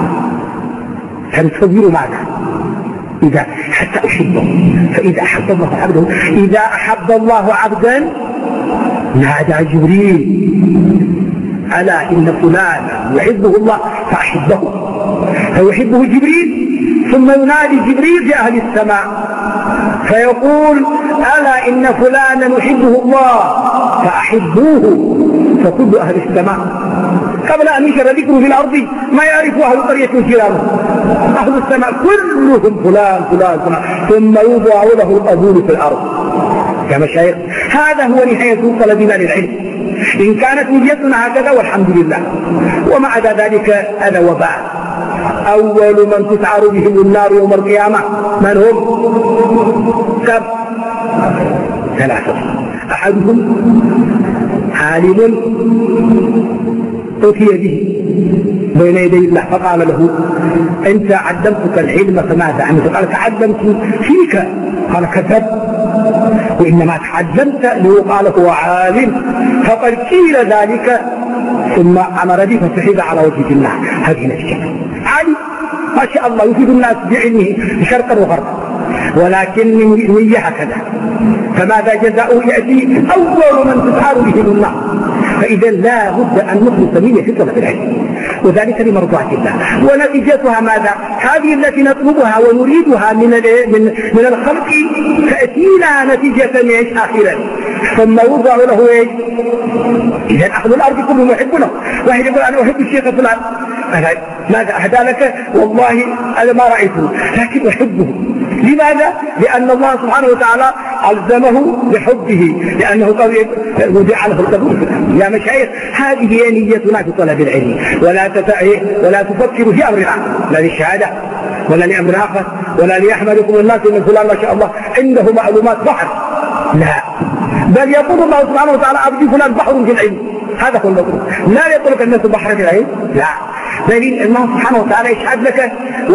فنتصور ماذا؟ إذا حتى أحبه، فإذا أحب الله عبده، إذا أحب الله عبدا نادى جبريل ألا إن فلانا يحبه الله فأحبه، فيحبه جبريل، ثم ينادي جبريل في أهل السماء فيقول ألا إن فلانا يحبه الله فأحبوه، فكل أهل السماء قبل أن ينشر ذكره في الأرض ما يعرف أهل قرية جيرانه، أهل السماء كلهم فلان فلان فلان، ثم يوضع له القبول في الأرض. يا مشايخ هذا هو نهاية طلبنا للعلم، إن كانت نيتنا هكذا والحمد لله. ومع ذلك هذا وباء. أول من تسعر بهم النار يوم القيامة من هم؟ كم؟ ثلاثة. أحدهم عالم أتي به بين يدي الله فقال له أنت علمتك العلم فماذا عملت؟ قال تعلمت فيك. قال كذب، وإنما تعلمت ليقال هو عالم، فقد قيل ذلك ثم أمر به فسحب على وجه الله. هذه نتيجة عالم ما شاء الله يفيد الناس بعلمه شرقا وغربا، ولكن نية هكذا. فماذا جزاؤه؟ يأتي أول من تسعر به النار. فإذا لا بد أن نخلص نية في طلب العلم، وذلك لمرضاة الله. ونتيجتها ماذا؟ هذه التي نطلبها ونريدها من الخلق تأتينا نتيجة آخرا، ثم يوضع له ايش؟ إذا أهل الأرض كلهم يحبونه. واحد يقول أنا أحب الشيخ فلان، ماذا أهدى لك؟ والله أنا ما رأيته لكن أحبه. لماذا؟ لأن الله سبحانه وتعالى ألزمه بحبه لأنه وضع له القبول. يا مشايخ هذه هي نيتنا في طلب العلم، ولا تفكروا في أمر آخر، لا للشهادة ولا لأمر آخر ولا ليحمدكم الناس إن فلان ما شاء الله عنده معلومات بحر، لا، بل يقول الله سبحانه وتعالى عبدي فلان بحر في العلم، هذا هو المطلوب، لا يطلق الناس بحر في العلم، لا، دليل الله سبحانه وتعالى يشهد لك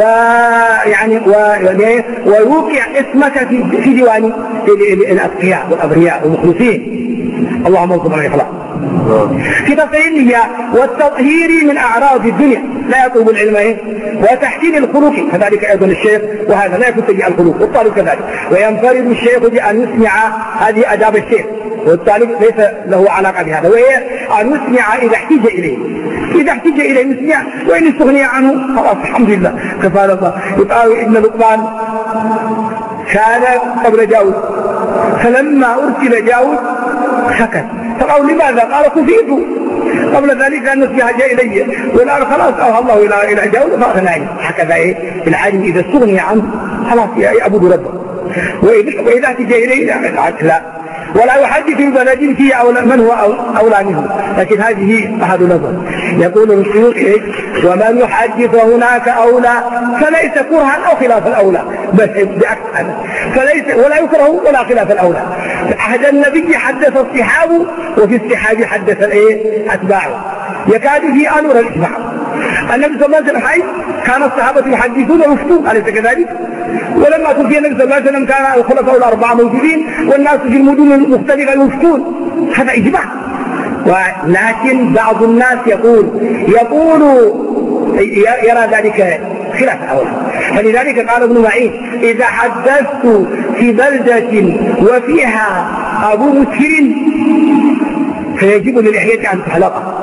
ويوقع اسمك في ديوان الأتقياء والأبرياء والمخلصين. اللهم ارزقنا الإخلاص في تصحيح النية والتطهير من أعراض الدنيا، لا يطلب العلم وتحسين الخلق، كذلك أيضا الشيخ، وهذا لا يكون سيء الخلق، والطالب كذلك، وينفرد الشيخ بأن يسمع هذه آداب الشيخ، والطالب ليس له علاقة بهذا، وهي أن يسمع إذا احتج إليه، إذا احتج إليه يسمع، وإن استغني عنه خلاص الحمد لله كفى الله. يقال إن لقمان كان قبل جاوز، فلما أرسل جاوز سكت، فقالوا لماذا؟ قال كفيت، قبل ذلك أن نسمع جاء إلي، والآن خلاص أوحى الله إلى جاوز فأخذناه. هكذا العالم إذا استغني عنه خلاص يعبد ربه، وإذا احتج إليه لا، ولا يحدث ببلد فيه من هو أولى منه، لكن هذا نظر. يقول الشيوخ ومن يحدث هناك أولى فليس كرها أو خلاف الأولى، بس بعكس فليس ولا يكره ولا خلاف الأولى. عهد النبي حدث الصحاب، وفي الصحاب حدث أتباعه، يكاد في أن يرى الإجماع. النبي صلى الله عليه وسلم حي كان الصحابة يحدثون ويفتون، أليس كذلك؟ ولما توفي النبي صلى الله عليه وسلم كان الخلفاء الأربعة موجودين والناس في المدن المختلفة يفتون، هذا إجماع. ولكن بعض الناس يقول يرى ذلك خلاف الأولى، فلذلك قال ابن معين إذا حدثت في بلدة وفيها أبو مسكر فيجب للحية أن تحلق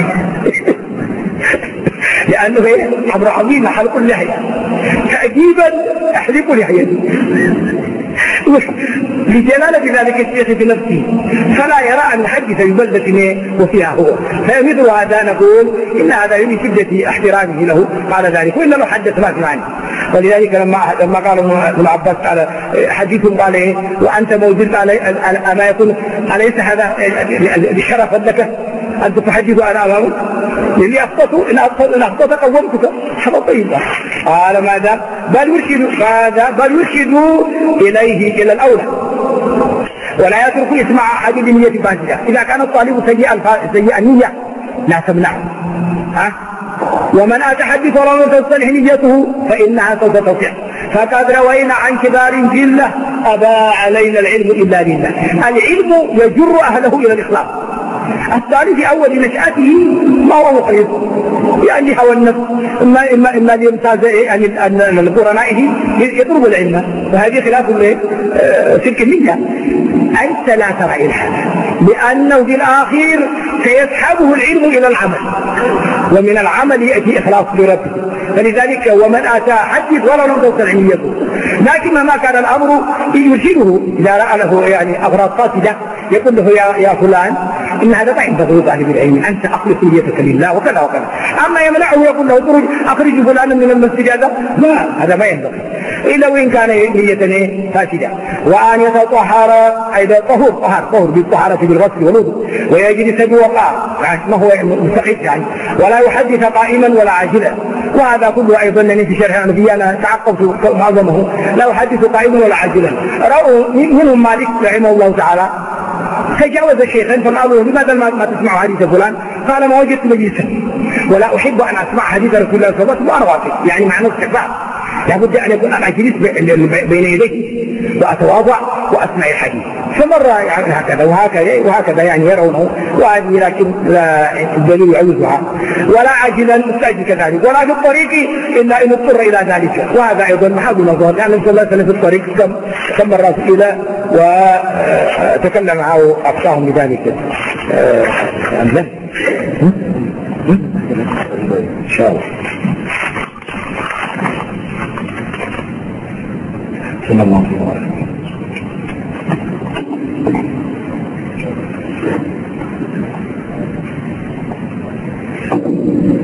لأنه أمر عظيم حلق اللحية، تأديبا أحلق لحيتي لجلالة ذلك الشيخ في نفسه، فلا يرى أن يحدث ببلدة وفيها هو، فمثل هذا نقول إن هذا من شدة احترامه له قال ذلك، وإن لو حدث ما في معنى. ولذلك لما قال ابن عباس قال حديثهم قال وأنت موجود أما يكون أليس هذا بشرف لك أن تحدث أنا أمامك؟ لأني إن أخطأت قومتك، هذا طيب. قال ماذا؟ بل يرشد إليه إلى الأولى، ولا يترك يسمع أحد بنية فاسدة. إذا كان الطالب سيء النية لا تمنعه، ومن أتحدث ولم تصلح نيته فإنها سوف تصح. فقد روينا عن كبار جلة أبى علينا العلم إلا لله. العلم يجر أهله إلى الإخلاص. الثاني في أول نشأته ما هو مخلص، يعني هو النفس، إما ليمتاز أن القرنائه يطلب العلم، وهذه خلاف تلك النية. أنت لا ترى إلحادا، لأنه في الآخير سيسحبه العلم إلى العمل، ومن العمل يأتي إخلاص لربه. فلذلك ومن أتى حدث ولا لم توصل علميته، لكن مهما كان الأمر يرشده إذا رأى له يعني أغراض فاسدة يقول له يا فلان إن هذا ما ينبغي طالب العلم، أنت أخلص نيتك لله وكذا وكذا. أما يمنعه يقول له أخرج فلانا من المسجد هذا ما ينبغي إلا وإن كان نية فاسدة. وأن يتطهر أيضا طهر بالطهارة بالغسل والوضوء، ويجلس بوقار ما هو مستقيم يعني، ولا يحدث قائما ولا عاجلا. وهذا كله أيضا في شرح النبي أنا تعقبت معظمه لا يحدث قائما ولا عاجلا. رأوا منهم مالك رحمه الله تعالى تجاوز شيخا فقالوا لماذا ما تسمع حديث فلان؟ قال ما وجدت مجلسا ولا أحب أن أسمع حديث رسول الله صلى الله عليه وسلم وأنا واقف، يعني معنى استحباب، لابد أن يكون أنا أجلس بين يديه وأتواضع وأسمع الحديث. فمر يعني وهكذا يعني يرونه، وهذه لكن لا الدليل يعوزها. ولا عاجلا مستعجل كذلك، ولا في الطريق إلا إن اضطر إلى ذلك. وهذا أيضا محاذ نظر، لأن النبي صلى الله عليه وسلم في الطريق كم مرة سئل وتكلم معه أقصاهم بذلك. إن شاء الله. صلى الله عليه وسلم.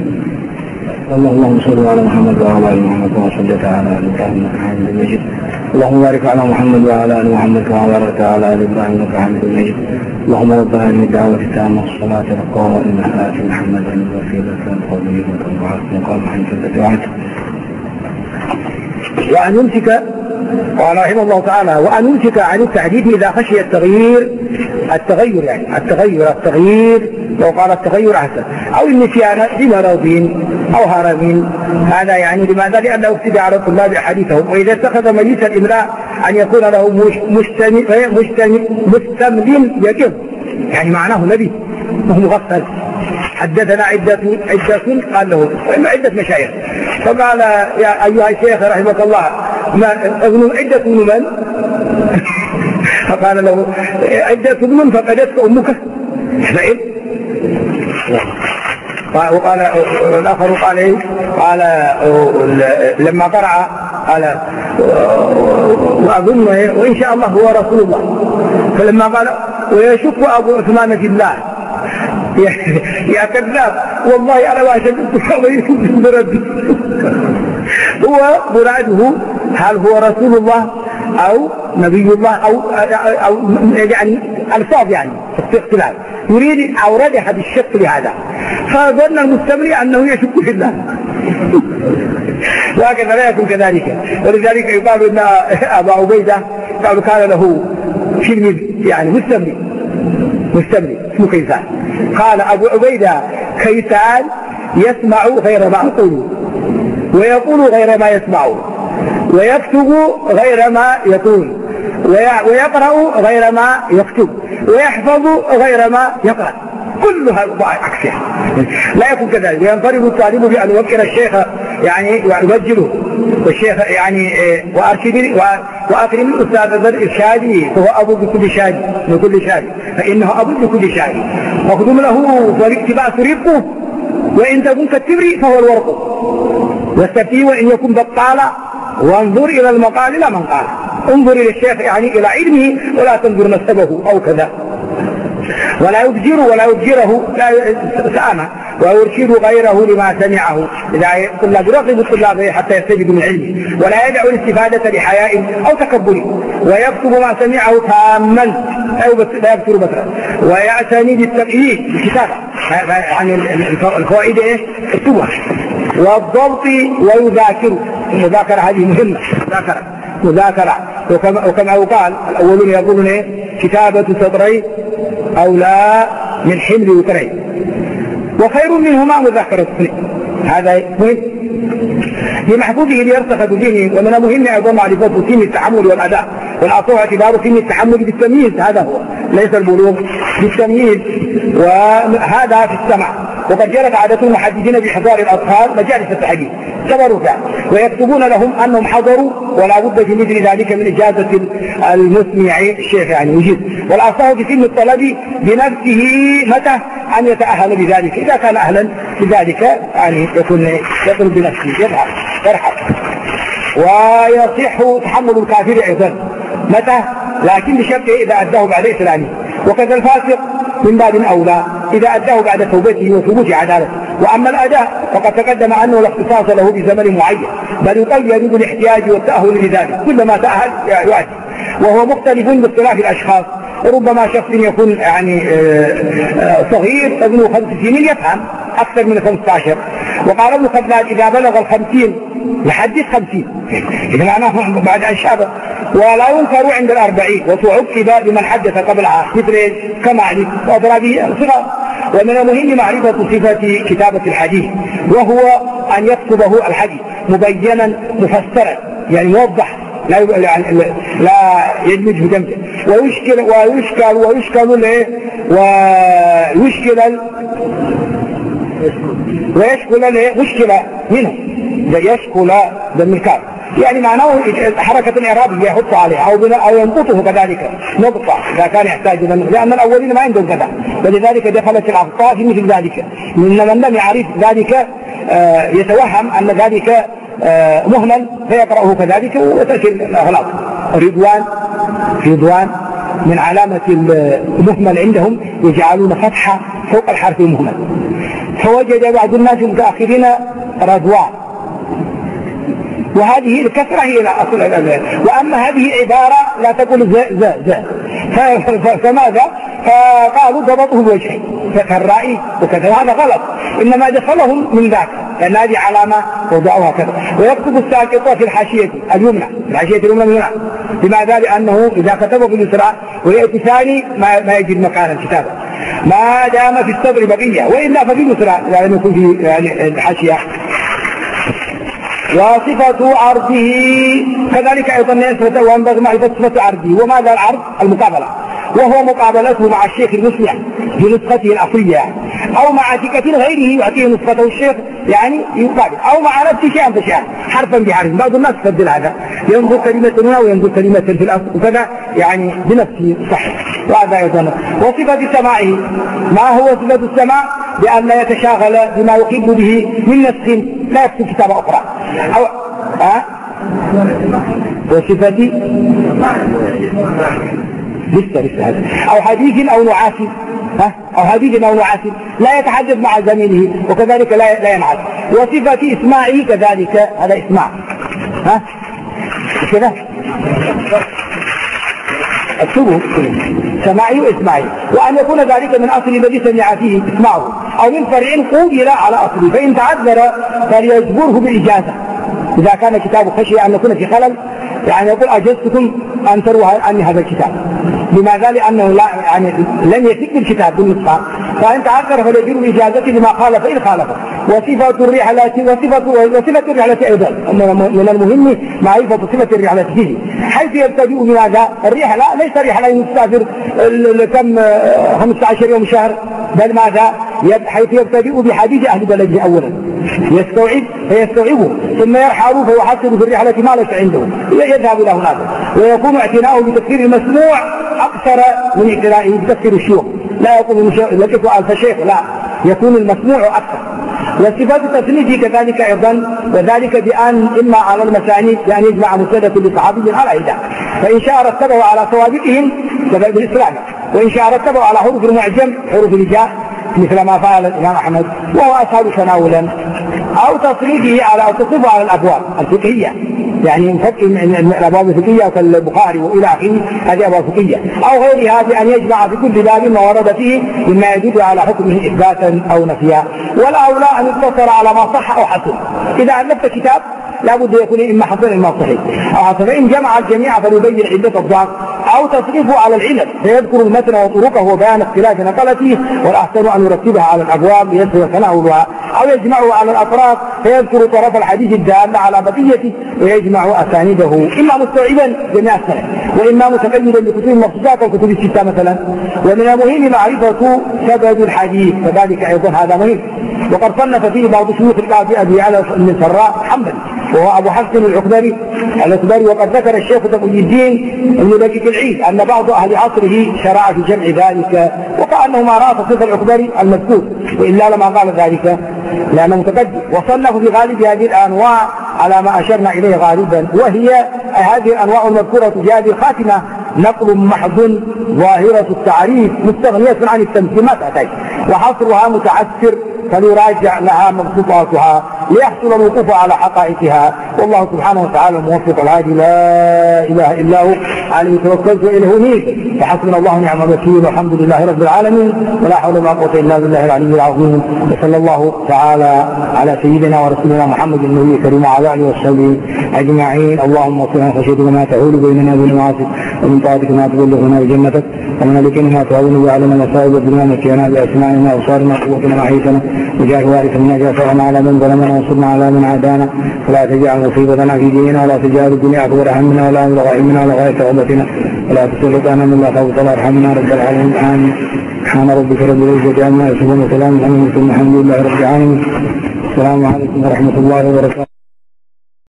اللهم صل على محمد وعلى آل محمد وصلى على آل محمد. اللهم بارك على محمد وعلى ال محمد كما باركت على ال ابراهيم انك حميد مجيد. اللهم رب هذه الدعوه التامه والصلاه القائمه ات محمدا الوسيله والفضيله والبعث مقام حمد وعده. وأن يمسك، قال رحمه الله تعالى: وأن يمسك عن التحديث إذا خشي التغيير يعني التغيير لو قال التغير أحسن، أو النسيان لمرض أو هرم. هذا يعني لماذا؟ لأنه ابتدى على الطلاب أحاديثهم. وإذا اتخذ مجلس الإملاء أن يكون له مستمل يقظ، يعني معناه نبي وهو مغفل. حدثنا عدة قال له عدة مشايخ، فقال: يا أيها الشيخ رحمك الله، عدة ابن من؟ فقال له: عدة ابن فقدتك أمك. فإن وقال الآخر قال إيه؟ قال لما قرأ قال: وأظن وإن شاء الله هو رسول الله. فلما قال: ويشك أبو عثمان في الله، يا كذاب والله أنا ما شككت بربي. هو مراده هل هو رسول الله أو نبي الله أو يعني ألفاظ، يعني اختلاف، يريد أورد أحد الشك لهذا، فظن المستمري أنه يشك في الله. وهكذا لا يكون كذلك. ولذلك يقال أن أبا عبيدة قالوا كان له تلميذ يعني مستمري اسمه كيسان. قال أبو عبيدة: كيسان يسمع غير ما يقول، ويقول غير ما يسمع، ويكتب غير ما يقول، ويقرأ غير ما يكتب، ويحفظ غير ما يقرأ. كلها عكسها. لا يكون كذلك. وينفرد الطالب بأن يوكل الشيخ يعني ويبجله، والشيخ يعني وأكرم الأستاذ بالإرشادي، فهو أبو بكل شادي من كل شادي، فإنه أبو بكل شادي. واخدم له والاقتباس ربه، وإن تكون كالتبر فهو الورق. واستفتيه وإن يكون بطالا، وانظر إلى المقال لا من قال. انظر إلى الشيخ يعني إلى علمه، ولا تنظر نسبه أو كذا. ولا يبجره لا سامة، ويرشد غيره لما سمعه. إذا الطلاب يراقب الطلاب حتى يستجدوا من علمه، ولا يدعو الاستفادة لحياء أو تكبر، ويكتب ما سمعه تاما لا يكتب بكرا، ويعتني بالتقييد بالكتابة. يعني الفوائد ايش؟ اكتبها. والضبط ويذاكر. المذاكرة هذه مهمة، مذاكرة. وكما قال الأولون يقولون ايه؟ كتابة سطرين أولى من حمل وترين، وخير منهما مذاكرة اثنين. هذا مهم لمحفوظه ليرتخذ دينه. ومن المهم أيضا معرفة سن التحمل والأداء، والأصل اعتبار سن التحمل بالتمييز. هذا هو، ليس البلوغ، بالتمييز. وهذا في السمع. وقد جرت عادة المحدثين بإحضار الأطفال مجالس التحديث كبروا فيها، ويكتبون لهم أنهم حضروا، ولا بد في مثل ذلك من إجازة المسمع الشيخ يعني يجيز. والأصل في سن الطلب بنفسه متى أن يتأهل بذلك. إذا كان أهلا بذلك يعني يكون بنفسه يرحب. ويصح تحمل الكافر أيضا متى؟ لكن بشرط إذا أداه بعد إسلامه. وكذا الفاسق من باب أولى إذا أداه بعد توبته وثبوت عدالته. وأما الأداء فقد تقدم أنه لا اختصاص له بزمن معين، بل يقل يجب الاحتياج والتأهل لذلك، كلما تأهل يؤدي. وهو مختلف باختلاف الأشخاص. ربما شخص يكون يعني صغير ابنه 5 سنين يفهم أكثر من 15. وقال ابن خلاد: إذا بلغ 50 يحدث 50، إذا معناه بعد أن شاب. ولا ينكر عند 40. وتعقب بمن حدث قبلها مثل كمالك وأضرابه صغار. ومن المهم معرفة صفة كتابة الحديث، وهو أن يكتبه الحديث مبينا مفسرا، يعني موضح، لا يدمجه دمجه. ويشكل مشكلة منه، يشكل بالمكان، يعني معناه حركة إعرابية يحط عليها أو ينقطه كذلك نقطة إذا كان يحتاج، لأن الأولين ما عندهم كذا، ولذلك دخلت الأخطاء في مثل ذلك. من لم يعرف ذلك يتوهم أن ذلك مهمل فيقرأه كذلك وتأتي الأغلاط. رضوان من علامة المهمل عندهم يجعلون فتحة فوق الحرف المهمل. فوجد بعض الناس المتأخرين رضوان وهذه الكسرة هي أصل الأذان. وأما هذه عبارة لا تقول ز فماذا؟ فقالوا ضبطه بوجهين كالرأي وكذا، هذا غلط، إنما دخلهم من ذاك لأن هذه علامة وضعوها كذا. ويكتب الساقط في الحاشية اليمنى، الحاشية اليمنى من هنا. لماذا؟ لأنه إذا كتبه في اليسرى ويأتي ثاني ما يجد مكان الكتابة ما دام في الصدر بقية، وإلا ففي اليسرى لأنه يكون في يعني الحاشية. وصفة عرضه كذلك أيضا وينبغي معرفة صفة عرضه. وماذا العرض؟ المقابلة، وهو مقابلته مع الشيخ المسلم في نسخته الأصلية، أو مع ثقة غيره يعطيه نسخته الشيخ يعني يقابل، أو مع نفسه شيئا فشيئا حرفا بحرف. بعض الناس تفضل هذا، ينظر كلمة هنا وينظر كلمة في الأصل وكذا يعني بنفسه صحيح. وهذا أيضا. وصفة سماعه، ما هو صفة السماع؟ بأن لا يتشاغل بما يحب به من نسخ لا يكتب كتابة أخرى أو وصفة لسه هذا أو حديث أو نعاس أو حديث أو نعاس لا يتحدث مع زميله وكذلك لا ينعس. وصفة إسماعه كذلك، هذا إسماع كذا اكتبوا سماعي وإسماعي، وأن يكون ذلك من أصل الذي سمع فيه اسمعه أو من فرع قوبل على أصله، فإن تعذر فليجبره بالإجازة إذا كان كتاب خشية أن يكون في خلل، يعني يقول أجزتكم أن تروا عني هذا الكتاب. لماذا؟ لأنه لا يعني لم يثق الكتاب بالنسخة، فإن تعذر فليجبره بالإجازة لما خالف إن خالف. وصفة الرحلة أيضا من المهم معرفة صفة الرحلة فيه، حيث يبتدئ بماذا؟ الرحلة ليس رحلة يسافر كم 15 يوم شهر، بل ماذا؟ حيث يبتدئ بحديث أهل بلده أولا فيستوعبه، ثم يرحل فيحصل في الرحلة ما ليس عنده يذهب إلى هناك. ويكون اعتناؤه بتفسير المسموع أكثر من اعتنائه بتفسير الشيوخ، لا يكون لقيت ألف شيخ، لا يكون المسموع أكثر. وصفات تصنيفه كذلك أيضا، وذلك بأن إما على المسانيد بأن يجمع مسندة لصحابي على عدة، فإن شاء رتبه على سوابقهم كذلك بالإسلام، وإن شاء رتبه على حروف المعجم حروف الهجاء مثل ما فعل الإمام أحمد وهو أسهل تناولا. أو تصنيفه على أو تصنيفه على الأبواب الفقهية، يعني من الأبواب الفقهية كالبخاري وإلى آخره، هذه أبواب فقهية، أو غيرها بأن يجمع في كل باب ما ورد فيه مما يدل على حكمه إثباتا أو نفيا. والأولى أن يقتصر على ما صح أو حسن. إذا ألفت كتاب لابد يكون إما حسن إما صحيح أو حسن، فإن جمع الجميع فليبين عدة الضعف. أو تصريفه على العلل فيذكر المتن وطرقه وبيان اختلاف نقلته، والأحسن أن يرتبها على الأبواب ليسهل تناولها. أو يجمعه على الأطراف فيذكر طرف الحديث الدال على بقيته ويجمع أسانيده، إما مستوعبا جميع السنة وإما متقيدا بكتب المخصوصات والكتب الستة مثلا. ومن المهم معرفة سبب الحديث، فذلك أيضا هذا مهم. وقد صنف فيه بعض شيوخ القاضي أبي علي بن سراء حنبل وهو أبو حفص العكبري. وقد ذكر الشيخ تقي الدين ابن دقيق العيد أن بعض أهل عصره شرع في جمع ذلك، وكأنه ما رأى تصنيف العكبري المذكور، وإلا لما قال ذلك لأنه متقدم. وصنف في غالب هذه الأنواع على ما أشرنا إليه غالبا، وهي هذه الأنواع المذكورة في هذه الخاتمة نقل محض ظاهرة التعريف مستغنية عن التمثيل ما تأتي، وحصرها متعسر فليراجع لها مبسوطاتها ليحصل الوقوف على حقائقها. والله سبحانه وتعالى الموفق الهادي لا إله إلا هو، عليه توكلت وإليه أنيب، فحسبنا الله ونعم الوكيل، والحمد لله رب العالمين، ولا حول ولا قوة إلا بالله العلي العظيم. وصلى الله تعالى على سيدنا ورسولنا محمد النبي الكريم وعلى آله وصحبه أجمعين. اللهم اغفر خشيتك ما تحول بيننا وبين معاصيك، ومن طاعتك ما تبلغنا بجنتك، ومن اليقين ما تعون علينا مصائب الدنيا، مكينا بأسماعنا وأبصارنا وقوتنا ما أحييتنا، وجعل وارثا منا، جعلنا على من ظلمنا وانصرنا على من عادانا، ولا تجعل مصيبتنا في ديننا، ولا تجعل الدنيا أكبر همنا ولا مبلغ علمنا ولا غاية رغبتنا، ولا تسلط علينا من لا خوف ولا ارحمنا رب العالمين. آمين. سبحان ربك رب العزة عما يصفون، وسلام على المرسلين، الحمد لله رب العالمين. السلام عليكم ورحمة الله وبركاته.